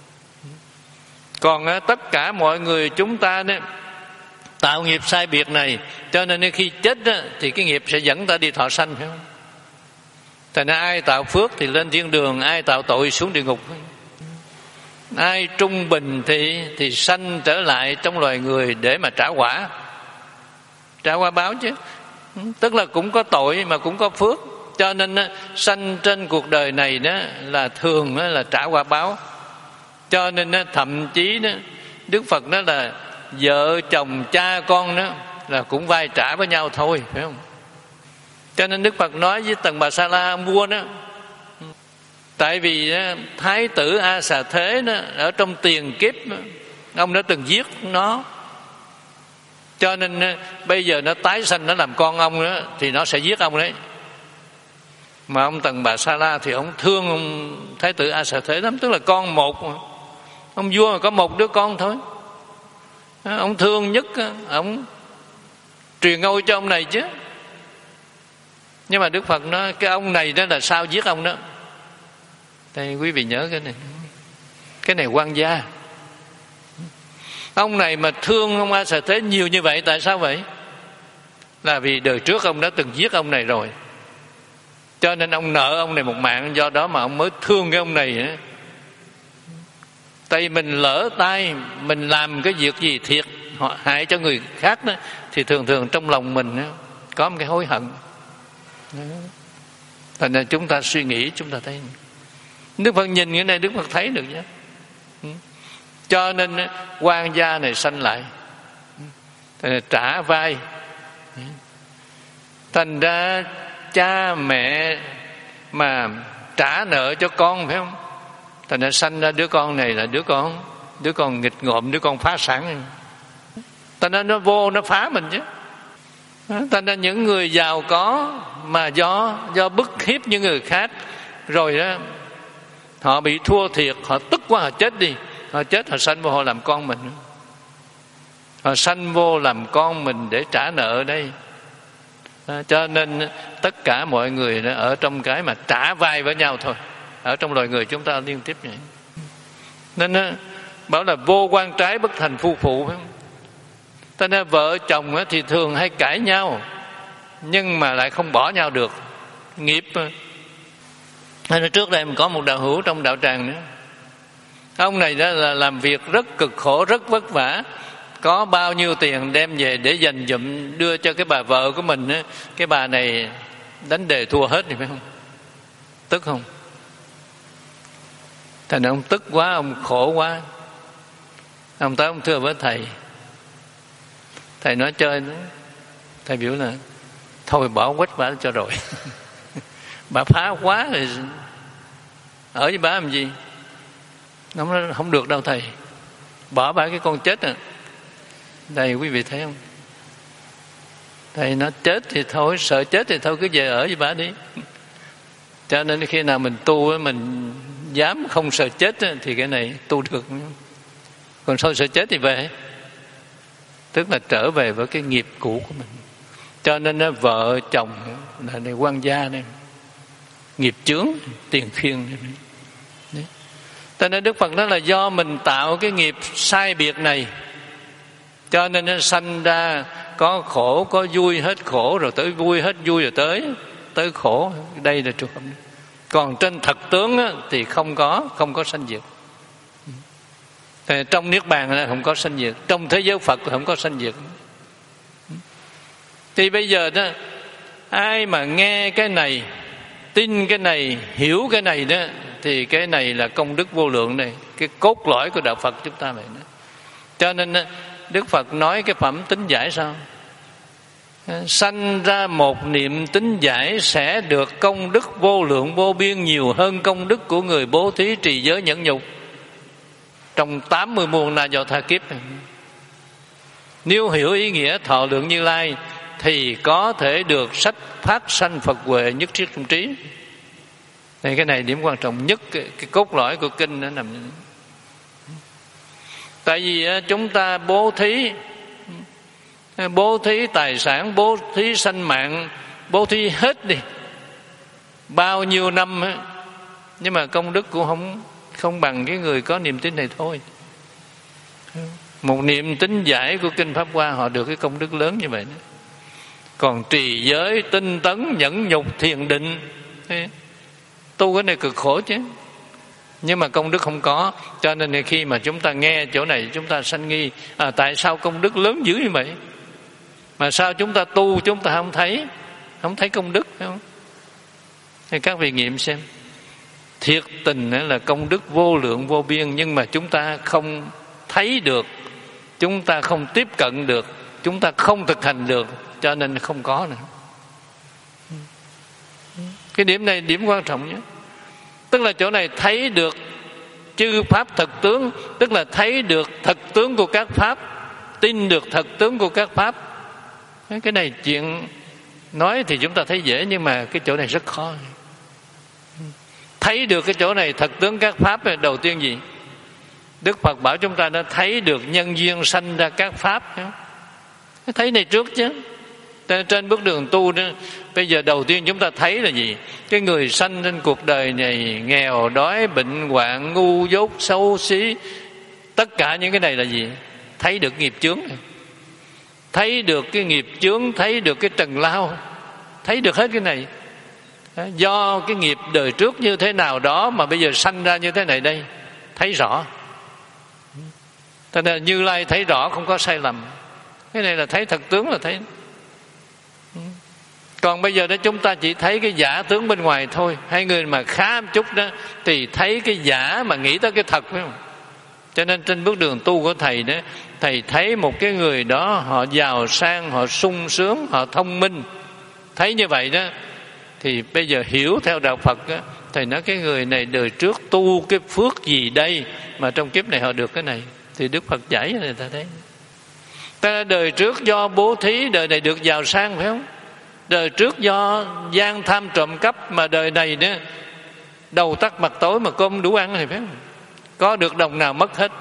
Còn á, tất cả mọi người chúng ta đó tạo nghiệp sai biệt này, cho nên khi chết á, thì cái nghiệp sẽ dẫn ta đi thọ sanh, phải không? Thành ra ai tạo phước thì lên thiên đường, ai tạo tội xuống địa ngục. Ai trung bình thì thì sanh trở lại trong loài người để mà trả quả, trả quả báo chứ. Tức là cũng có tội mà cũng có phước. Cho nên sanh trên cuộc đời này đó là thường đó là trả quả báo. Cho nên thậm chí đó Đức Phật đó là vợ chồng cha con đó là cũng vai trả với nhau thôi, phải không? Cho nên Đức Phật nói với Tần Bà Sa La ông vua đó, tại vì đó, Thái tử A Xà Thế đó, ở trong tiền kiếp đó, ông đã từng giết nó, cho nên đó, bây giờ nó tái sanh nó làm con ông đó, thì nó sẽ giết ông đấy. Mà ông Tần Bà Sa La thì ông thương ông Thái tử A Xà Thế lắm, tức là con một mà. Ông vua mà có một đứa con thôi, ông thương nhất, ông truyền ngôi cho ông này chứ. Nhưng mà Đức Phật nói cái ông này đó là sao giết ông đó. Đây quý vị nhớ cái này, cái này quan gia. Ông này mà thương ông A Xà Thế nhiều như vậy, tại sao vậy? Là vì đời trước ông đã từng giết ông này rồi, cho nên ông nợ ông này một mạng, do đó mà ông mới thương cái ông này. Tại vì mình lỡ tay, mình làm cái việc gì thiệt họ hại cho người khác đó, thì thường thường trong lòng mình có một cái hối hận. Thành ra chúng ta suy nghĩ, chúng ta thấy Đức Phật nhìn cái này, Đức Phật thấy được chứ. Cho nên quan gia này sanh lại, trả vai. Thành ra cha mẹ mà trả nợ cho con, phải không? Thành ra sanh ra đứa con này là đứa con đứa con nghịch ngợm, đứa con phá sản. Thành ra nó vô nó phá mình chứ. Thành ra những người giàu có mà do do bức hiếp những người khác, rồi đó họ bị thua thiệt, họ tức quá họ chết đi. Họ chết, họ sanh vô họ làm con mình. Họ sanh vô làm con mình để trả nợ đây. À, cho nên tất cả mọi người đó ở trong cái mà trả vai với nhau thôi. Ở trong loài người chúng ta liên tiếp vậy. Nên đó, bảo là vô quan trái bất thành phu phụ, phải không? Cho nên vợ chồng thì thường hay cãi nhau, nhưng mà lại không bỏ nhau được. Nghiệp. Nên trước đây mình có một đạo hữu trong đạo tràng nữa. Ông này đó là làm việc rất cực khổ, rất vất vả, có bao nhiêu tiền đem về để dành dụm đưa cho cái bà vợ của mình á. Cái bà này đánh đề thua hết thì phải không? Tức không? Thành ông tức quá, ông khổ quá, ông tới ông thưa với thầy. Thầy nói chơi đó. Thầy biểu là thôi bỏ quách bà cho rồi. Bà phá quá rồi, ở với bà làm gì? Nó nói không được đâu thầy, bỏ bà cái con chết à. Đây quý vị thấy không? Thầy nó chết thì thôi, sợ chết thì thôi cứ về ở với bà đi. Cho nên khi nào mình tu mình dám không sợ chết thì cái này tu được. Còn sao sợ chết thì về, tức là trở về với cái nghiệp cũ của mình. Cho nên vợ chồng là này quan gia này, nghiệp chướng tiền khiên này. Cho nên Đức Phật nói là do mình tạo cái nghiệp sai biệt này, cho nên nó sanh ra có khổ có vui, hết khổ rồi tới vui, hết vui rồi tới tới khổ. Đây là trường hợp. Còn trên thật tướng á, thì không có không có sanh diệt. Trong niết bàn là không có sanh diệt, trong thế giới Phật không có sanh diệt. Thì bây giờ đó, ai mà nghe cái này, tin cái này, hiểu cái này đó, thì cái này là công đức vô lượng này, cái cốt lõi của đạo Phật chúng ta vậy đó. Cho nên Đức Phật nói cái phẩm tín giải sao? Sanh ra một niệm tín giải sẽ được công đức vô lượng vô biên, nhiều hơn công đức của người bố thí trì giới nhẫn nhục trong tám mươi muôn na do tha kiếp. Nếu hiểu ý nghĩa thọ lượng Như Lai thì có thể được sách phát sanh Phật huệ nhất thiết trong trí. Đây, cái này điểm quan trọng nhất, cái, cái cốt lõi của kinh nó nằm. Tại vì chúng ta bố thí, bố thí tài sản, bố thí sanh mạng, bố thí hết đi bao nhiêu năm á, nhưng mà công đức cũng không không bằng cái người có niềm tin này thôi. Một niệm tín giải của kinh Pháp Hoa họ được cái công đức lớn như vậy đó. Còn trì giới, tinh tấn, nhẫn nhục, thiền định, tu cái này cực khổ chứ, nhưng mà công đức không có. Cho nên khi mà chúng ta nghe chỗ này chúng ta sanh nghi, à, tại sao công đức lớn dữ như vậy mà sao chúng ta tu chúng ta không thấy không thấy công đức, phải không? Thì các vị nghiệm xem, thiệt tình là công đức vô lượng vô biên, nhưng mà chúng ta không thấy được, chúng ta không tiếp cận được, chúng ta không thực hành được, cho nên không có nữa. Cái điểm này điểm quan trọng nhất. Tức là chỗ này thấy được chư pháp thực tướng, tức là thấy được thực tướng của các pháp, tin được thực tướng của các pháp. Cái này chuyện nói thì chúng ta thấy dễ, nhưng mà cái chỗ này rất khó. Thấy được cái chỗ này thực tướng các pháp, đầu tiên gì? Đức Phật bảo chúng ta đã thấy được nhân duyên sanh ra các pháp. Cái thấy này trước chứ. Trên bước đường tu đó, bây giờ đầu tiên chúng ta thấy là gì? Cái người sanh trên cuộc đời này nghèo đói, bệnh hoạn, ngu dốt, xấu xí, tất cả những cái này là gì? Thấy được nghiệp chướng này. Thấy được cái nghiệp chướng, thấy được cái trần lao, thấy được hết cái này. Do cái nghiệp đời trước như thế nào đó mà bây giờ sanh ra như thế này đây, thấy rõ. Cho nên Như Lai thấy rõ, không có sai lầm. Cái này là thấy thật tướng, là thấy. Còn bây giờ đó chúng ta chỉ thấy cái giả tướng bên ngoài thôi. Hai người mà khá một chút đó thì thấy cái giả mà nghĩ tới cái thật, phải không? Cho nên trên bước đường tu của thầy đó, thầy thấy một cái người đó họ giàu sang, họ sung sướng, họ thông minh, thấy như vậy đó thì bây giờ hiểu theo đạo Phật đó, thầy nói cái người này đời trước tu cái phước gì đây mà trong kiếp này họ được cái này. Thì Đức Phật giải cho người ta thấy. Ta đời trước do bố thí, đời này được giàu sang, phải không? Đời trước do gian tham trộm cắp mà đời này đó đầu tắt mặt tối mà cơm đủ ăn, thì phải không? Có được đồng nào mất hết.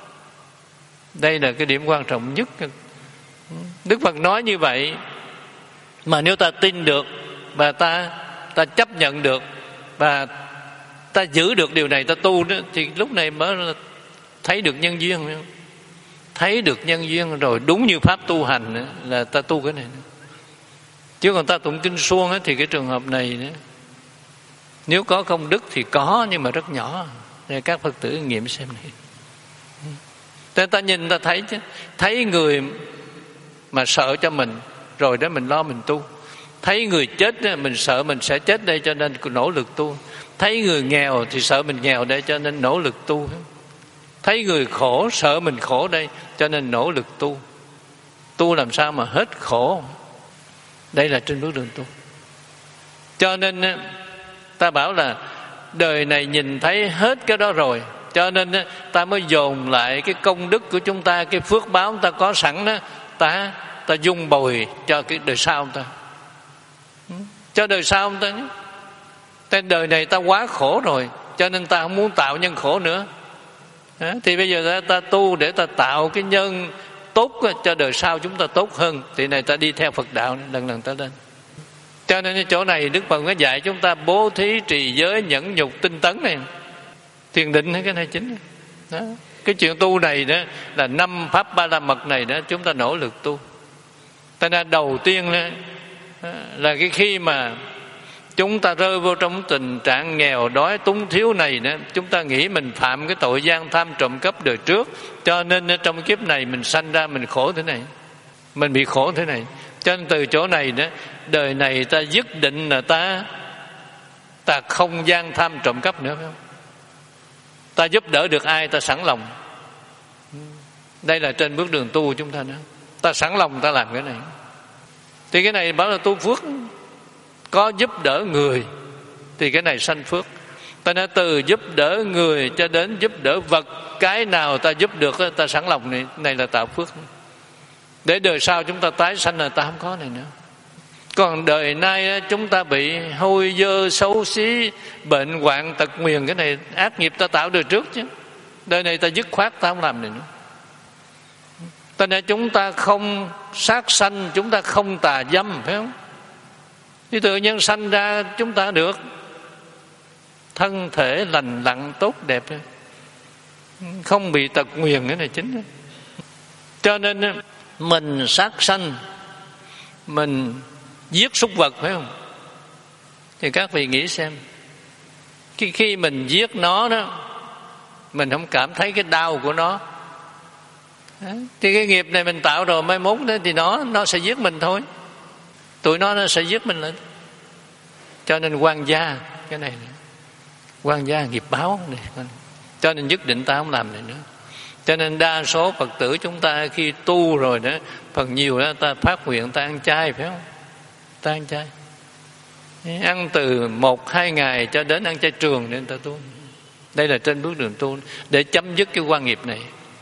Đây là cái điểm quan trọng nhất. Đức Phật nói như vậy mà nếu ta tin được và ta ta chấp nhận được và ta giữ được điều này, ta tu đó, thì lúc này mới thấy được nhân duyên. Thấy được nhân duyên rồi đúng như pháp tu hành nữa, là ta tu cái này nữa. Chứ còn ta tụng kinh suông ấy, thì cái trường hợp này nữa, nếu có công đức thì có, nhưng mà rất nhỏ. Để các Phật tử nghiệm xem này. Thế ta nhìn ta thấy chứ, thấy người mà sợ cho mình rồi đó mình lo mình tu. Thấy người chết đó, mình sợ mình sẽ chết đây cho nên nỗ lực tu. Thấy người nghèo thì sợ mình nghèo đây cho nên nỗ lực tu. Thấy người khổ sợ mình khổ đây cho nên nỗ lực tu. Tu làm sao mà hết khổ. Đây là trên bước đường tu. Cho nên ta bảo là đời này nhìn thấy hết cái đó rồi, cho nên ta mới dồn lại cái công đức của chúng ta, cái phước báo ta có sẵn đó, ta ta dung bồi cho cái đời sau ta, cho đời sau ta. Trên đời này ta quá khổ rồi, cho nên ta không muốn tạo nhân khổ nữa. Đó, thì bây giờ ta, ta tu để ta tạo cái nhân tốt cho đời sau chúng ta tốt hơn. Thì này ta đi theo Phật đạo lần lần ta lên. Cho nên cái chỗ này Đức Phật mới dạy chúng ta bố thí, trì giới, nhẫn nhục, tinh tấn này, thiền định hay cái này chính. Đó. Cái chuyện tu này đó là năm pháp ba la mật này đó chúng ta nỗ lực tu. Cho nên đầu tiên đó, là cái khi mà chúng ta rơi vô trong tình trạng nghèo đói túng thiếu này đó, chúng ta nghĩ mình phạm cái tội gian tham trộm cắp đời trước, cho nên trong kiếp này mình sanh ra mình khổ thế này, mình bị khổ thế này. Cho nên từ chỗ này đó, đời này ta dứt định là ta ta không gian tham trộm cắp nữa, phải không? Ta giúp đỡ được ai ta sẵn lòng. Đây là trên bước đường tu của chúng ta nữa. Ta sẵn lòng ta làm cái này. Thì cái này bảo là tu phước. Có giúp đỡ người thì cái này sanh phước. Ta nói từ giúp đỡ người cho đến giúp đỡ vật, cái nào ta giúp được ta sẵn lòng, này này là tạo phước. để đời sau chúng ta tái sanh là ta không có này nữa. Còn đời nay chúng ta bị hôi dơ, xấu xí, bệnh hoạn, tật nguyền, cái này ác nghiệp ta tạo đời trước chứ. Đời này ta dứt khoát ta không làm này nữa. Cho nên chúng ta không sát sanh, chúng ta không tà dâm, phải không? Thì tự nhiên sanh ra chúng ta được thân thể lành lặn tốt đẹp, không bị tật nguyền, cái này chính. Cho nên mình sát sanh, mình giết súc vật, phải không? Thì các vị nghĩ xem, khi, khi mình giết nó đó, mình không cảm thấy cái đau của nó, thì cái nghiệp này mình tạo rồi, mai mốt đó thì nó nó sẽ giết mình thôi. Tụi nó nó sẽ giết mình lên. Cho nên quan gia, cái này quan gia nghiệp báo này. Cho nên nhất định ta không làm này nữa. Cho nên đa số Phật tử chúng ta khi tu rồi đó, phần nhiều đó ta phát nguyện ta ăn chay, phải không? Ta ăn chay, ăn từ một hai ngày cho đến ăn chay trường để người ta tu. Đây là trên bước đường tu để chấm dứt cái quan nghiệp này.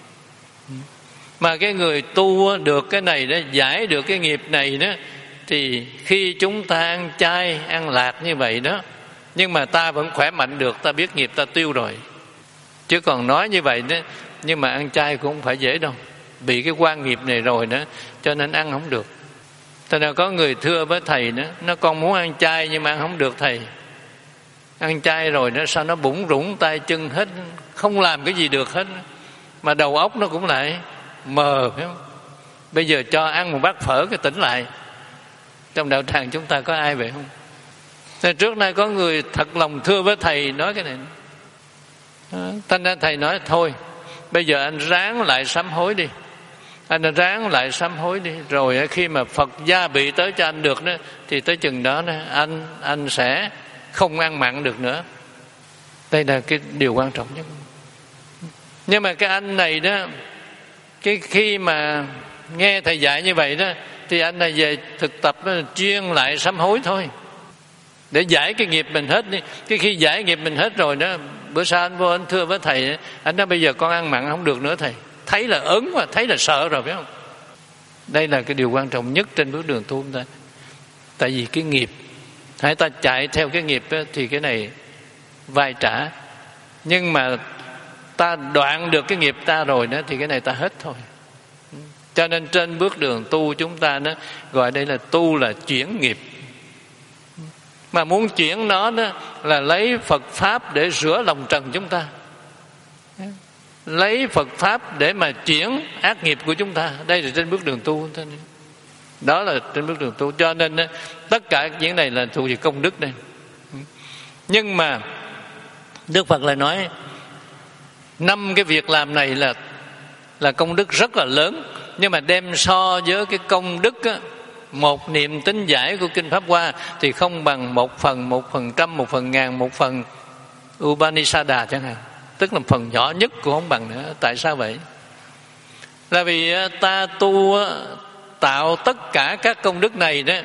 Mà cái người tu được cái này đó, giải được cái nghiệp này đó, thì khi chúng ta ăn chay, ăn lạc như vậy đó, nhưng mà ta vẫn khỏe mạnh được, ta biết nghiệp ta tiêu rồi. Chứ còn nói như vậy đó, nhưng mà ăn chay cũng không phải dễ đâu, bị cái quan nghiệp này rồi đó, cho nên ăn không được. Thế nên có người thưa với thầy đó, nó con muốn ăn chay nhưng mà ăn không được thầy. Ăn chay rồi nó sao nó bủn rủn tay chân hết, không làm cái gì được hết, mà đầu óc nó cũng lại mờ, phải không? Bây giờ cho ăn một bát phở cái tỉnh lại. Trong đạo tràng chúng ta có ai vậy không? Thế trước nay có người thật lòng thưa với thầy nói cái này. Thành ra thầy nói thôi, bây giờ anh ráng lại sám hối đi, anh ráng lại sám hối đi, rồi khi mà Phật gia bị tới cho anh được đó, thì tới chừng đó, đó anh anh sẽ không ăn mặn được nữa. Đây là cái điều quan trọng nhất. Nhưng mà cái anh này đó, cái khi mà nghe thầy dạy như vậy đó, thì anh này về thực tập đó, chuyên lại sám hối thôi, để giải cái nghiệp mình hết đi. Cái khi giải nghiệp mình hết rồi đó, bữa sau anh vô anh thưa với thầy, anh nói bây giờ con ăn mặn không được nữa thầy. Thấy là ớn mà, thấy là sợ rồi, phải không? Đây là cái điều quan trọng nhất trên bước đường tu chúng ta. Tại vì cái nghiệp, hãy ta chạy theo cái nghiệp đó, thì cái này vai trả. Nhưng mà ta đoạn được cái nghiệp ta rồi đó, thì cái này ta hết thôi. Cho nên trên bước đường tu chúng ta đó, gọi đây là tu là chuyển nghiệp. Mà muốn chuyển nó đó là lấy Phật Pháp để rửa lòng trần chúng ta, lấy Phật Pháp để mà chuyển ác nghiệp của chúng ta. Đây là trên bước đường tu. Đó là trên bước đường tu. Cho nên tất cả những này là thuộc về công đức đây. Nhưng mà Đức Phật lại nói năm cái việc làm này là là công đức rất là lớn. Nhưng mà đem so với cái công đức á, một niệm tính giải của Kinh Pháp Hoa thì không bằng một phần, một phần trăm, một phần ngàn, một phần Upanishada chẳng hạn. Tức là phần nhỏ nhất cũng không bằng nữa. Tại sao vậy? Là vì ta tu tạo tất cả các công đức này đó,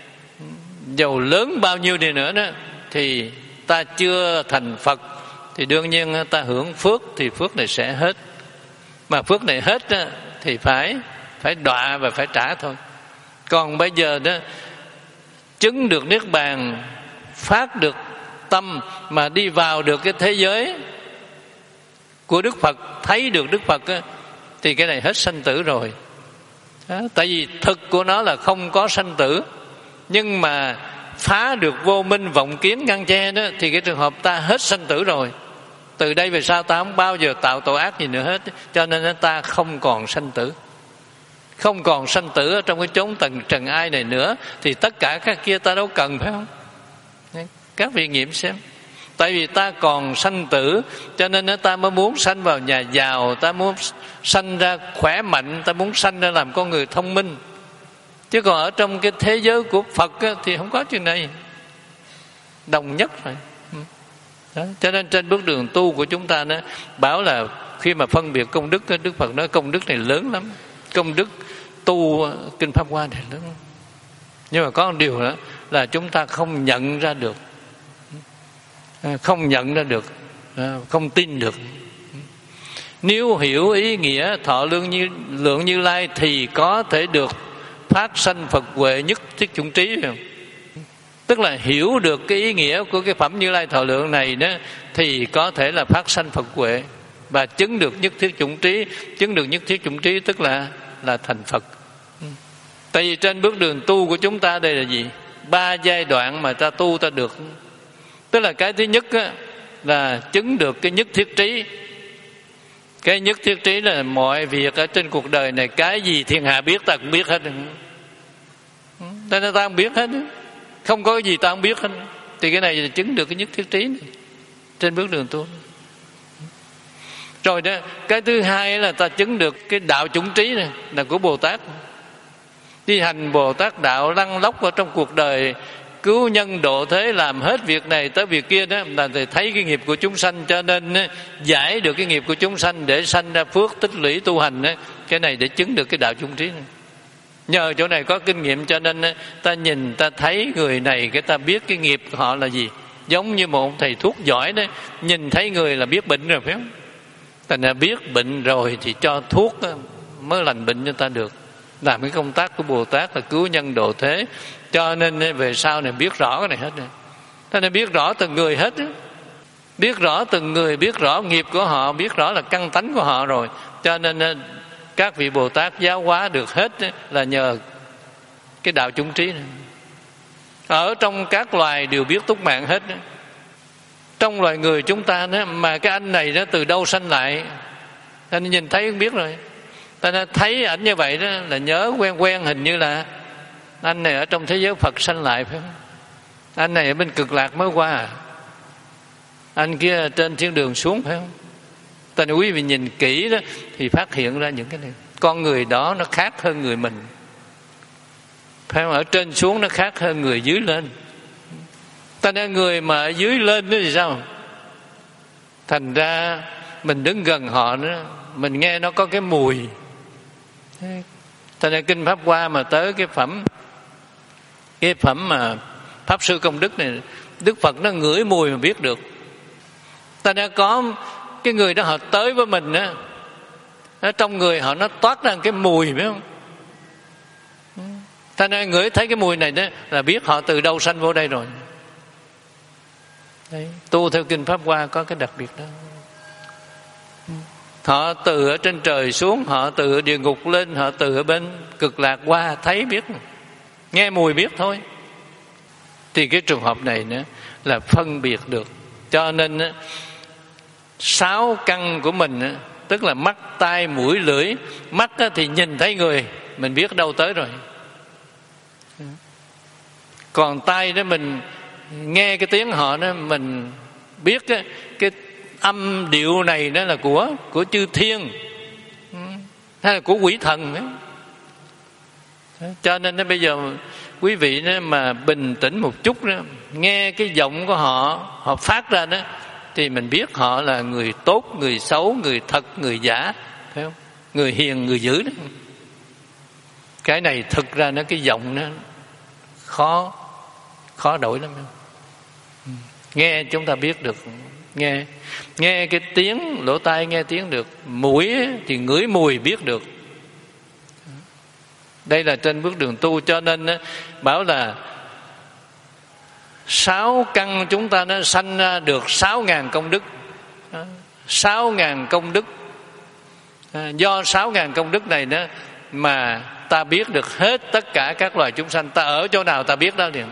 dầu lớn bao nhiêu đi nữa đó, thì ta chưa thành Phật, thì đương nhiên ta hưởng phước, thì phước này sẽ hết. Mà phước này hết đó, thì phải phải đọa và phải trả thôi. Còn bây giờ đó, chứng được Niết Bàn, phát được tâm mà đi vào được cái thế giới của Đức Phật, thấy được Đức Phật á, thì cái này hết sanh tử rồi đó. Tại vì thực của nó là không có sanh tử, nhưng mà phá được vô minh vọng kiến ngăn che đó, thì cái trường hợp ta hết sanh tử rồi. Từ đây về sau ta không bao giờ tạo tội ác gì nữa hết. Cho nên ta không còn sanh tử, không còn sanh tử ở trong cái chốn tầng trần ai này nữa, thì tất cả các kia ta đâu cần, phải không? Các vị nghiệm xem. Tại vì ta còn sanh tử, cho nên ta mới muốn sanh vào nhà giàu, ta muốn sanh ra khỏe mạnh, ta muốn sanh ra làm con người thông minh. Chứ còn ở trong cái thế giới của Phật á, thì không có chuyện này, đồng nhất rồi. Đó. Cho nên trên bước đường tu của chúng ta đó, bảo là khi mà phân biệt công đức, Đức Phật nói công đức này lớn lắm. Công đức tu Kinh Pháp Hoa này lớn lắm. Nhưng mà có một điều đó là chúng ta không nhận ra được, không nhận ra được, không tin được. Nếu hiểu ý nghĩa thọ lương như lượng Như Lai thì có thể được phát sanh Phật huệ nhất thiết chủng trí. Tức là hiểu được cái ý nghĩa của cái phẩm Như Lai thọ lượng này đó, thì có thể là phát sanh Phật huệ và chứng được nhất thiết chủng trí. Chứng được nhất thiết chủng trí tức là là thành Phật. Tại vì trên bước đường tu của chúng ta đây là gì? Ba giai đoạn mà ta tu ta được. Tức là cái thứ nhất á, là chứng được cái nhất thiết trí. Cái nhất thiết trí là mọi việc ở trên cuộc đời này, cái gì thiên hạ biết ta cũng biết hết. Ta nói ta không biết hết, không có cái gì ta không biết hết. Thì cái này là chứng được cái nhất thiết trí này trên bước đường tu. Rồi đó, cái thứ hai là ta chứng được cái đạo chủng trí này, là của Bồ Tát. Đi hành Bồ Tát đạo lăn lóc ở trong cuộc đời, cứu nhân độ thế, làm hết việc này tới việc kia đó, là thấy cái nghiệp của chúng sanh, cho nên giải được cái nghiệp của chúng sanh để sanh ra phước tích lũy tu hành đó. Cái này để chứng được cái đạo chủng trí này. Nhờ chỗ này có kinh nghiệm cho nên ta nhìn ta thấy người này, cái ta biết cái nghiệp của họ là gì. Giống như một thầy thuốc giỏi đó, nhìn thấy người là biết bệnh rồi phải không? Ta đã biết bệnh rồi thì cho thuốc mới lành bệnh cho ta được. Làm cái công tác của Bồ Tát là cứu nhân độ thế, cho nên về sau này biết rõ cái này hết rồi. Ta đã biết rõ từng người hết, biết rõ từng người, biết rõ nghiệp của họ, biết rõ là căn tánh của họ rồi, cho nên các vị Bồ Tát giáo hóa được hết là nhờ cái đạo chủng trí này. Ở trong các loài đều biết túc mạng hết. Trong loài người chúng ta đó, mà cái anh này đó từ đâu sanh lại, anh nhìn thấy cũng biết rồi. Ta thấy ảnh như vậy đó là nhớ quen quen, hình như là anh này ở trong thế giới Phật sanh lại phải không? Anh này ở bên Cực Lạc mới qua à? Anh kia trên thiên đường xuống phải không? Ta nói quý vị nhìn kỹ đó thì phát hiện ra những cái này. Con người đó nó khác hơn người mình, phải không? Ở trên xuống nó khác hơn người dưới lên. Ta nói người mà ở dưới lên đó thì sao? Thành ra mình đứng gần họ nữa, mình nghe nó có cái mùi. Ta nói kinh Pháp Hoa mà tới cái phẩm cái phẩm mà Pháp Sư Công Đức này, Đức Phật nó ngửi mùi mà biết được. Ta đã có cái người đó họ tới với mình á, ở trong người họ nó toát ra cái mùi phải không? Ta nói ngửi thấy cái mùi này đó là biết họ từ đâu sanh vô đây rồi. Đấy, tu theo kinh Pháp Hoa có cái đặc biệt đó. Họ từ ở trên trời xuống, họ từ ở địa ngục lên, họ từ ở bên Cực Lạc qua, thấy biết, nghe mùi biết thôi. Thì cái trường hợp này nữa là phân biệt được. Cho nên sáu căn của mình, tức là mắt, tai, mũi, lưỡi. Mắt thì nhìn thấy người, mình biết đâu tới rồi. Còn tai đó mình nghe cái tiếng họ đó, mình biết cái, cái âm điệu này đó là của của chư thiên hay là của quỷ thần ấy. Cho nên bây giờ quý vị đó mà bình tĩnh một chút đó, nghe cái giọng của họ họ phát ra đó, thì mình biết họ là người tốt, người xấu, người thật, người giả, phải không? Người hiền, người dữ đó. Cái này thực ra nó cái giọng nó khó khó đổi lắm. Nghe chúng ta biết được, nghe nghe cái tiếng, lỗ tai nghe tiếng được, mũi thì ngửi mùi biết được. Đây là trên bước đường tu. Cho nên bảo là sáu căn chúng ta nó sanh ra được sáu ngàn công đức. Sáu ngàn công đức. Do sáu ngàn công đức này đó mà ta biết được hết tất cả các loài chúng sanh. Ta ở chỗ nào ta biết đó liền.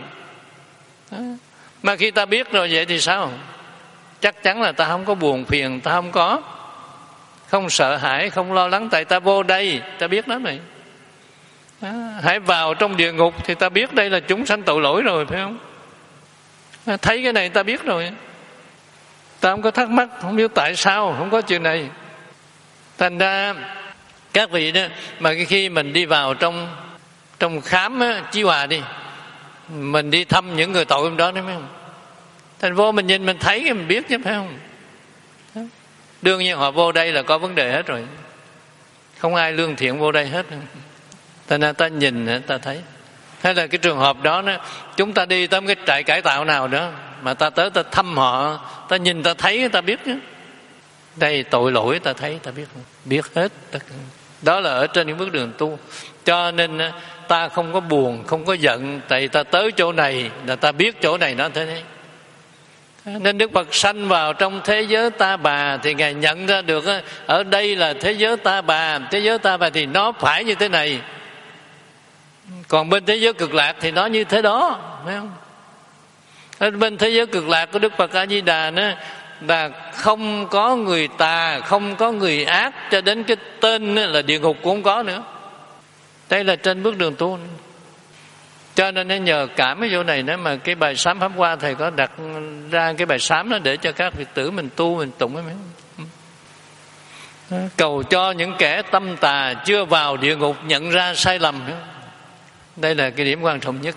Mà khi ta biết rồi vậy thì sao? Chắc chắn là ta không có buồn phiền, ta không có không sợ hãi, không lo lắng. Tại ta vô đây, ta biết đó này. À, hãy vào trong địa ngục thì ta biết đây là chúng sanh tội lỗi rồi, phải không? À, thấy cái này ta biết rồi, ta không có thắc mắc, không biết tại sao không có chuyện này. Thành ra các vị đó, mà khi mình đi vào trong trong khám á, Chí Hòa đi, mình đi thăm những người tội hôm đó, đúng không? Thành vô mình nhìn mình thấy cái mình biết chứ, phải không? Đương nhiên họ vô đây là có vấn đề hết rồi, không ai lương thiện vô đây hết. Thành ra ta nhìn ta thấy. Hay là cái trường hợp đó, đó chúng ta đi tới cái trại cải tạo nào đó mà ta tới ta thăm họ, ta nhìn ta thấy ta biết chứ. Đây tội lỗi ta thấy, ta biết biết hết tất cả. Đó là ở trên những bước đường tu. Cho nên ta không có buồn, không có giận, tại ta tới chỗ này là ta biết chỗ này nó thế này. Nên Đức Phật sanh vào trong thế giới ta bà thì Ngài nhận ra được ở đây là thế giới ta bà. Thế giới ta bà thì nó phải như thế này, còn bên thế giới cực lạc thì nó như thế đó, phải không? Ở bên thế giới cực lạc của Đức Phật A Di Đà nữa là không có người tà, không có người ác, cho đến cái tên là địa ngục cũng không có nữa. Đây là trên bước đường tu. Cho nên nhờ cảm cái chỗ này nữa mà cái bài sám Pháp Hoa thầy có đặt ra cái bài sám đó để cho các vị tử mình tu, mình tụng ấy. Cầu cho những kẻ tâm tà chưa vào địa ngục nhận ra sai lầm. Đây là cái điểm quan trọng nhất.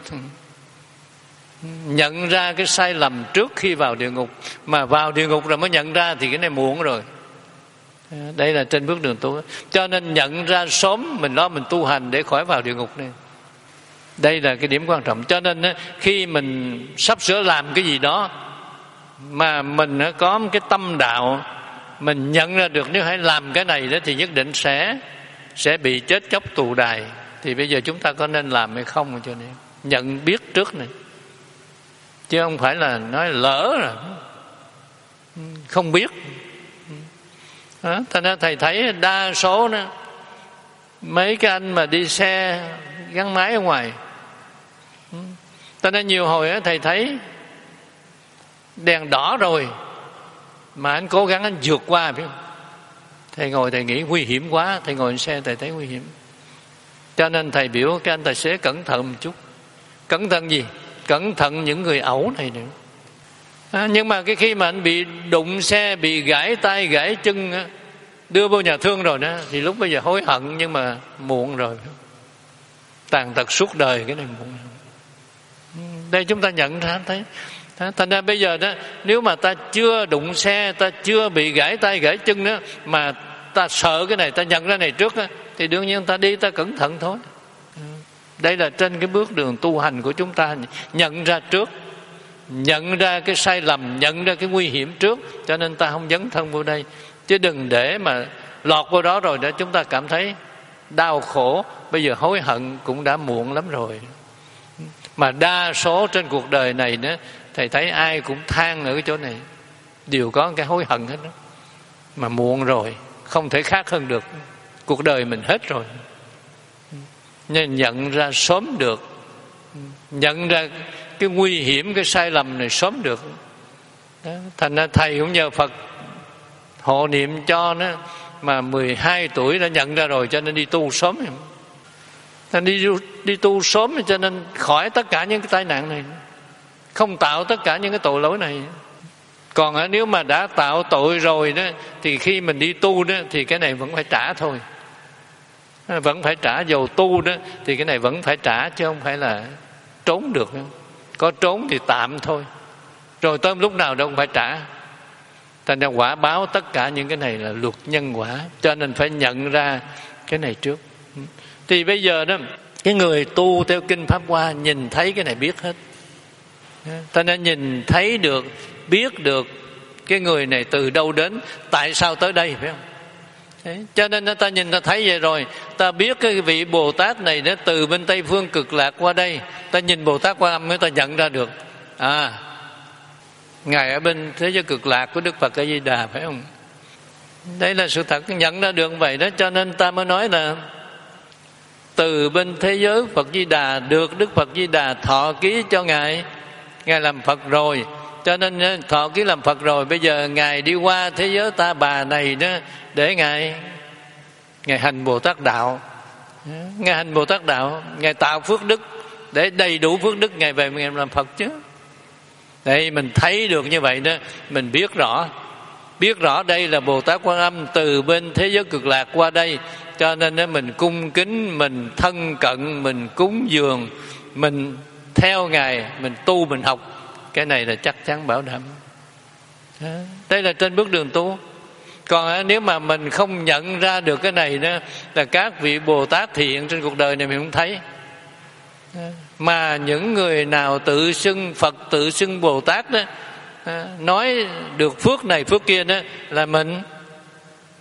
Nhận ra cái sai lầm trước khi vào địa ngục, mà vào địa ngục rồi mới nhận ra thì cái này muộn rồi. Đây là trên bước đường tu. Cho nên nhận ra sớm, mình lo mình tu hành để khỏi vào địa ngục này. Đây là cái điểm quan trọng. Cho nên khi mình sắp sửa làm cái gì đó mà mình có một cái tâm đạo, mình nhận ra được nếu hãy làm cái này đó thì nhất định sẽ sẽ bị chết chóc tù đài. Thì bây giờ chúng ta có nên làm hay không? Cho nên nhận biết trước này, chứ không phải là nói lỡ rồi không biết. Đó, thành ra thầy thấy đa số đó, mấy cái anh mà đi xe gắn máy ở ngoài, cho nên nhiều hồi đó, thầy thấy đèn đỏ rồi mà anh cố gắng anh vượt qua, biết không? Thầy ngồi thầy nghĩ nguy hiểm quá, thầy ngồi trên xe thầy thấy nguy hiểm, cho nên thầy biểu cái anh tài xế cẩn thận một chút. Cẩn thận gì? Cẩn thận những người ẩu này nữa. À, nhưng mà cái khi mà anh bị đụng xe, bị gãy tay gãy chân, đưa vô nhà thương rồi đó, thì lúc bây giờ hối hận, nhưng mà muộn rồi, tàn tật suốt đời. Cái này muộn. Đây chúng ta nhận ra thấy. Thành ra bây giờ đó, nếu mà ta chưa đụng xe, ta chưa bị gãy tay gãy chân đó, mà ta sợ cái này, ta nhận ra này trước đó, thì đương nhiên ta đi ta cẩn thận thôi. Đây là trên cái bước đường tu hành của chúng ta, nhận ra trước, nhận ra cái sai lầm, nhận ra cái nguy hiểm trước, cho nên ta không dấn thân vô đây. Chứ đừng để mà lọt vô đó rồi để chúng ta cảm thấy đau khổ, bây giờ hối hận cũng đã muộn lắm rồi. Mà đa số trên cuộc đời này nữa, thầy thấy ai cũng than ở cái chỗ này, đều có cái hối hận hết đó. Mà muộn rồi, không thể khác hơn được. Cuộc đời mình hết rồi. Nên nhận ra sớm được, nhận ra cái nguy hiểm, cái sai lầm này sớm được đó. Thành ra thầy cũng nhờ Phật hộ niệm cho nó, mà mười hai tuổi đã nhận ra rồi, cho nên đi tu sớm. Thành đi, đi tu sớm cho nên khỏi tất cả những cái tai nạn này, không tạo tất cả những cái tội lỗi này. Còn nếu mà đã tạo tội rồi đó, thì khi mình đi tu đó, thì cái này vẫn phải trả thôi. Vẫn phải trả, dầu tu đó thì cái này vẫn phải trả, chứ không phải là trốn được. Có trốn thì tạm thôi, rồi tới lúc nào đâu cũng phải trả. Thành ra quả báo tất cả những cái này là luật nhân quả, cho nên phải nhận ra cái này trước. Thì bây giờ đó, cái người tu theo kinh Pháp Hoa nhìn thấy cái này biết hết. Ta nên nhìn thấy được, biết được cái người này từ đâu đến, tại sao tới đây, phải không? Thế, cho nên ta nhìn ta thấy vậy rồi, ta biết cái vị Bồ Tát này nó từ bên Tây Phương Cực Lạc qua đây. Ta nhìn Bồ Tát Quan Âm mới ta nhận ra được, à, Ngài ở bên thế giới Cực Lạc của Đức Phật A Di Đà, phải không? Đây là sự thật, nhận ra được vậy đó. Cho nên ta mới nói là từ bên thế giới Phật Di Đà được Đức Phật Di Đà thọ ký cho Ngài, Ngài làm Phật rồi. Cho nên thọ ký làm Phật rồi, bây giờ Ngài đi qua thế giới ta bà này đó, để Ngài Ngài hành Bồ Tát Đạo. Ngài hành Bồ Tát Đạo, Ngài tạo phước đức, để đầy đủ phước đức Ngài về Ngài làm Phật chứ. Đây mình thấy được như vậy đó, mình biết rõ, biết rõ đây là Bồ Tát Quan Âm từ bên thế giới Cực Lạc qua đây. Cho nên đó, mình cung kính, mình thân cận, mình cúng dường, mình theo Ngài, mình tu, mình học. Cái này là chắc chắn bảo đảm. Đây là trên bước đường tu. Còn nếu mà mình không nhận ra được cái này đó, là các vị Bồ Tát thiện trên cuộc đời này mình không thấy. Mà những người nào tự xưng Phật, tự xưng Bồ Tát đó, nói được phước này phước kia đó, là mình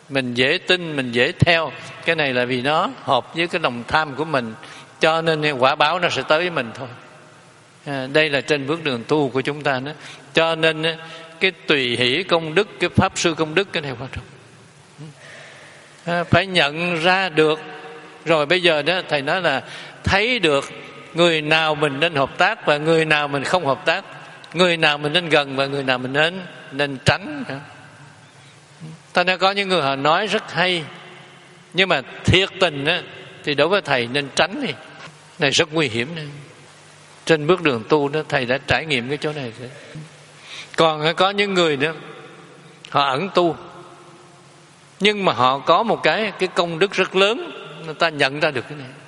Mình dễ tin, mình dễ theo. Cái này là vì nó hợp với cái lòng tham của mình, cho nên quả báo nó sẽ tới với mình thôi. À, đây là trên bước đường tu của chúng ta đó. Cho nên cái tùy hỷ công đức, cái pháp sư công đức, cái này quan trọng. À, phải nhận ra được. Rồi bây giờ đó thầy nói là thấy được người nào mình nên hợp tác và người nào mình không hợp tác, người nào mình nên gần và người nào mình nên nên tránh. Ta đã có những người họ nói rất hay, nhưng mà thiệt tình á, thì đối với thầy nên tránh đi. Này rất nguy hiểm này. Trên bước đường tu đó thầy đã trải nghiệm cái chỗ này rồi. Còn có những người nữa họ ẩn tu, nhưng mà họ có một cái cái công đức rất lớn, người ta nhận ra được cái này.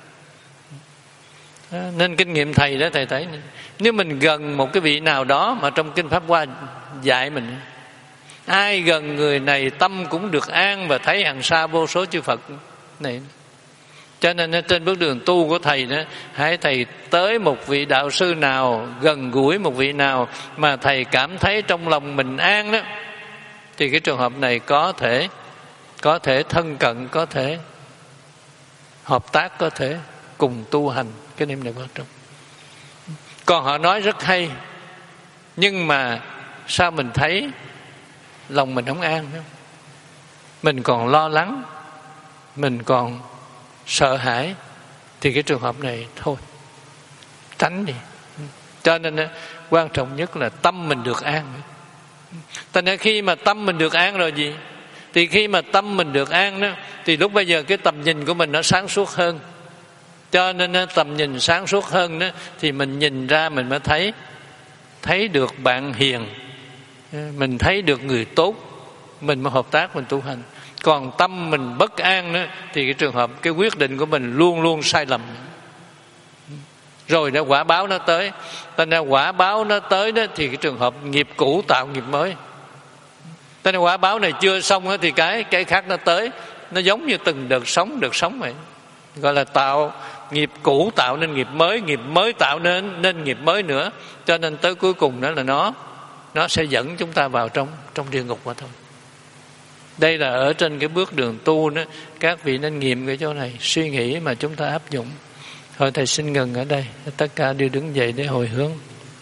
Nên kinh nghiệm thầy đó, thầy thấy nếu mình gần một cái vị nào đó mà trong kinh Pháp Hoa dạy mình, ai gần người này tâm cũng được an và thấy hằng xa vô số chư Phật này. Cho nên trên bước đường tu của thầy đó, hãy thầy tới một vị đạo sư nào, gần gũi một vị nào mà thầy cảm thấy trong lòng mình an đó, thì cái trường hợp này có thể có thể thân cận, có thể hợp tác, có thể cùng tu hành. Cái niệm này quan trọng. Còn họ nói rất hay, nhưng mà sao mình thấy lòng mình không an nữa, mình còn lo lắng, mình còn sợ hãi, thì cái trường hợp này thôi, tránh đi. Cho nên quan trọng nhất là tâm mình được an. Thành ra khi mà tâm mình được an rồi gì, thì khi mà tâm mình được an đó, thì lúc bây giờ cái tầm nhìn của mình nó sáng suốt hơn. Cho nên tầm nhìn sáng suốt hơn đó, thì mình nhìn ra mình mới thấy thấy được bạn hiền, mình thấy được người tốt, mình mới hợp tác, mình tu hành. Còn tâm mình bất an đó, thì cái trường hợp cái quyết định của mình luôn luôn sai lầm. Rồi nó quả báo nó tới. Thành ra quả báo nó tới đó, thì cái trường hợp nghiệp cũ tạo nghiệp mới. Thành ra quả báo này chưa xong đó, thì cái cái khác nó tới. Nó giống như từng đợt sóng đợt sóng vậy. Gọi là tạo nghiệp cũ tạo nên nghiệp mới, nghiệp mới tạo nên nên nghiệp mới nữa. Cho nên tới cuối cùng đó là nó nó sẽ dẫn chúng ta vào trong trong địa ngục mà thôi. Đây là ở trên cái bước đường tu đó, các vị nên nghiệm cái chỗ này, suy nghĩ mà chúng ta áp dụng. Thôi thầy xin ngừng ở đây, tất cả đều đứng dậy để hồi hướng.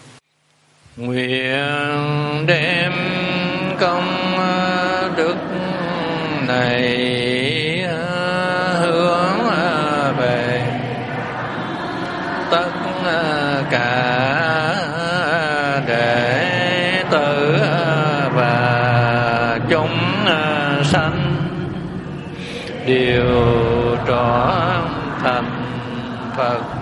Nguyện đem công đức này hướng về tất cả đệ tử và chúng sanh đều trọn thành Phật